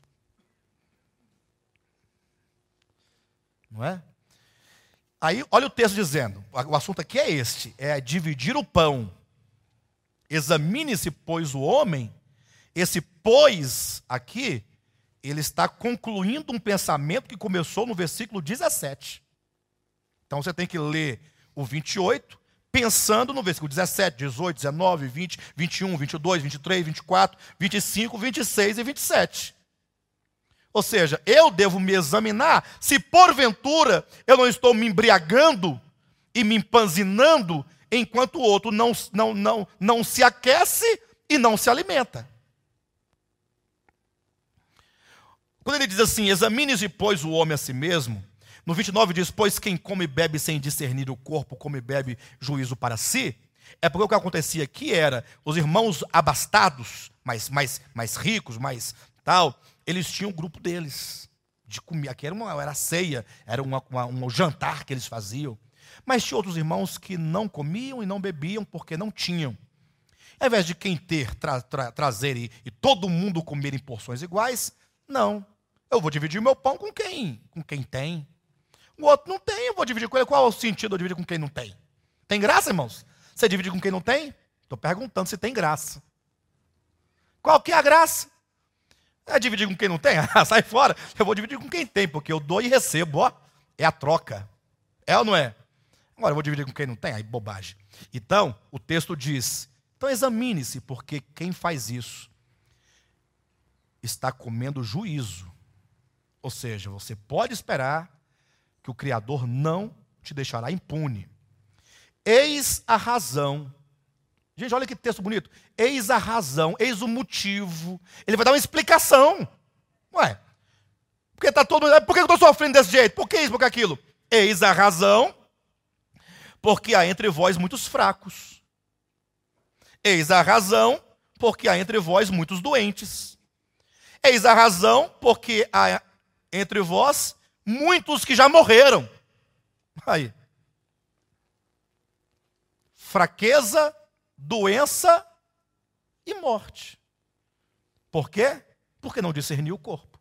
não é? Aí, olha o texto dizendo, o assunto aqui é este, é dividir o pão. Examine-se, pois, o homem, esse pois aqui, ele está concluindo um pensamento que começou no versículo 17. Então você tem que ler o 28, pensando no versículo 17, 18, 19, 20, 21, 22, 23, 24, 25, 26 e 27. Ou seja, eu devo me examinar se porventura eu não estou me embriagando e me empanzinando enquanto o outro não se aquece e não se alimenta. Quando ele diz assim, examine-se, pois, o homem a si mesmo, no 29 diz, pois quem come e bebe sem discernir o corpo, come e bebe juízo para si, é porque o que acontecia aqui era, os irmãos abastados, mais ricos, mais tal, eles tinham um grupo deles, de comer, aqui era ceia, era um jantar que eles faziam, mas tinha outros irmãos que não comiam e não bebiam porque não tinham. Ao invés de quem trazer e todo mundo comer em porções iguais, não, eu vou dividir meu pão com quem tem. O outro não tem, eu vou dividir com ele. Qual é o sentido de eu dividir com quem não tem? Tem graça, irmãos? Você divide com quem não tem? Estou perguntando se tem graça. Qual que é a graça? É dividir com quem não tem? Sai fora. Eu vou dividir com quem tem, porque eu dou e recebo. Ó, é a troca. É ou não é? Agora eu vou dividir com quem não tem? Aí bobagem. Então, o texto diz, então examine-se, porque quem faz isso está comendo juízo. Ou seja, você pode esperar que o Criador não te deixará impune. Eis a razão. Gente, olha que texto bonito. Eis a razão, eis o motivo. Ele vai dar uma explicação. Ué, porque tá todo mundo, por que eu estou sofrendo desse jeito? Por que isso, por que aquilo? Eis a razão, porque há entre vós muitos fracos. Eis a razão, porque há entre vós muitos doentes. Eis a razão, porque há entre vós muitos que já morreram. Aí. Fraqueza, doença e morte. Por quê? Porque não discerniu o corpo.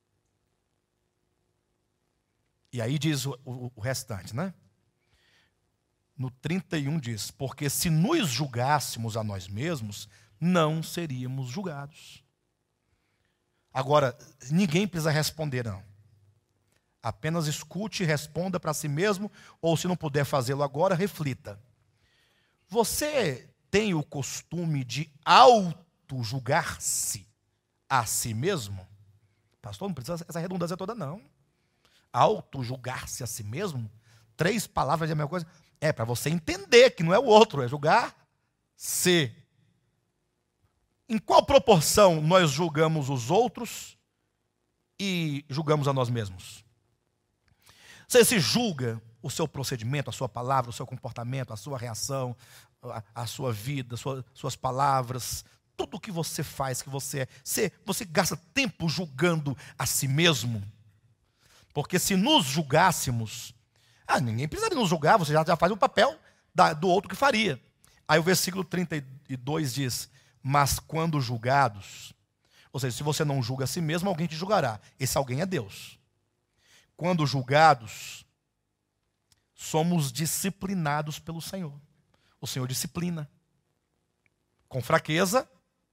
E aí diz o restante, né? No 31 diz, porque se nos julgássemos a nós mesmos, não seríamos julgados. Agora, ninguém precisa responder, não. Apenas escute e responda para si mesmo, ou se não puder fazê-lo agora, reflita. Você tem o costume de auto-julgar-se a si mesmo? Pastor, não precisa essa redundância toda, não. Auto-julgar-se a si mesmo? 3 palavras de a mesma coisa. É para você entender que não é o outro, é julgar-se. Em qual proporção nós julgamos os outros e julgamos a nós mesmos? Você se julga o seu procedimento, a sua palavra, o seu comportamento, a sua reação, a sua vida, suas palavras, tudo o que você faz, que você gasta tempo julgando a si mesmo. Porque se nos julgássemos, ninguém precisaria nos julgar, você já faz o papel do outro que faria. Aí o versículo 32 diz, mas quando julgados, ou seja, se você não julga a si mesmo, alguém te julgará. Esse alguém é Deus. Quando julgados, somos disciplinados pelo Senhor. O Senhor disciplina. Com fraqueza,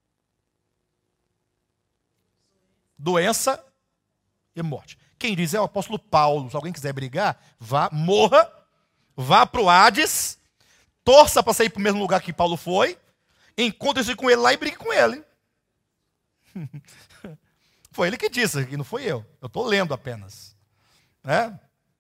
doença e morte. Quem diz é o apóstolo Paulo. Se alguém quiser brigar, morra, vá para o Hades, torça para sair para o mesmo lugar que Paulo foi, encontre-se com ele lá e brigue com ele. Foi ele que disse, aqui não fui eu. Eu estou lendo apenas. Né?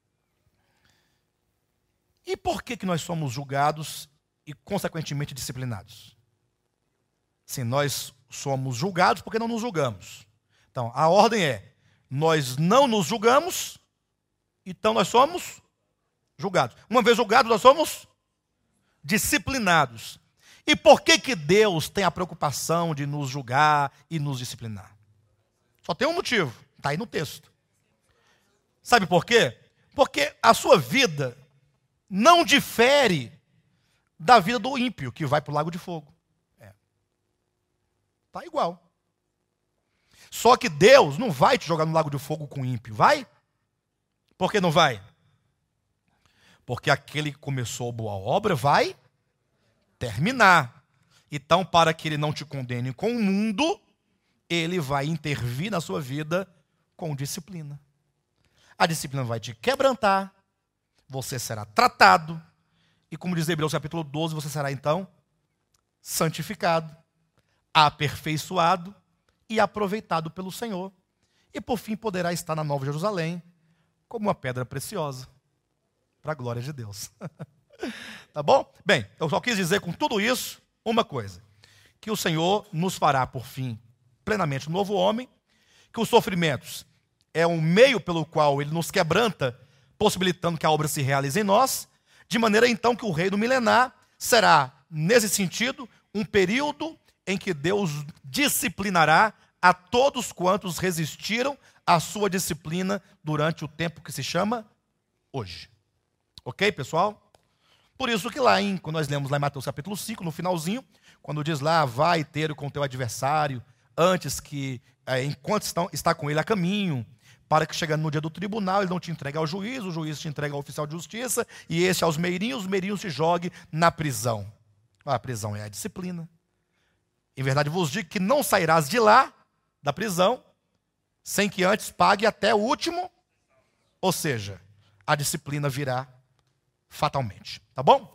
E por que nós somos julgados e, consequentemente, disciplinados? Sim, nós somos julgados porque não nos julgamos. Então, a ordem é, nós não nos julgamos, então nós somos julgados. Uma vez julgados, nós somos disciplinados. E por que Deus tem a preocupação de nos julgar e nos disciplinar? Só tem um motivo, está aí no texto. Sabe por quê? Porque a sua vida não difere da vida do ímpio que vai para o lago de fogo. Está igual. Só que Deus não vai te jogar no lago de fogo com o ímpio, vai? Por que não vai? Porque aquele que começou boa obra vai terminar. Então, para que ele não te condene com o mundo, ele vai intervir na sua vida com disciplina. A disciplina vai te quebrantar, você será tratado, e como diz Hebreus capítulo 12, você será então santificado, aperfeiçoado e aproveitado pelo Senhor. E por fim poderá estar na Nova Jerusalém como uma pedra preciosa, para a glória de Deus. Tá bom? Bem, eu só quis dizer com tudo isso uma coisa, que o Senhor nos fará por fim plenamente um novo homem, que os sofrimentos é um meio pelo qual ele nos quebranta, possibilitando que a obra se realize em nós, de maneira então que o reino milenar será, nesse sentido, um período em que Deus disciplinará a todos quantos resistiram à sua disciplina durante o tempo que se chama hoje. Ok, pessoal? Por isso que quando nós lemos lá em Mateus capítulo 5, no finalzinho, quando diz lá, vai ter com o teu adversário, antes que, enquanto está com ele a caminho, para que chegando no dia do tribunal, ele não te entregue ao juiz, o juiz te entrega ao oficial de justiça, e esse aos meirinhos, os meirinhos te jogue na prisão. A prisão é a disciplina. Em verdade vos digo que não sairás de lá, da prisão, sem que antes pague até o último, ou seja, a disciplina virá fatalmente. Tá bom?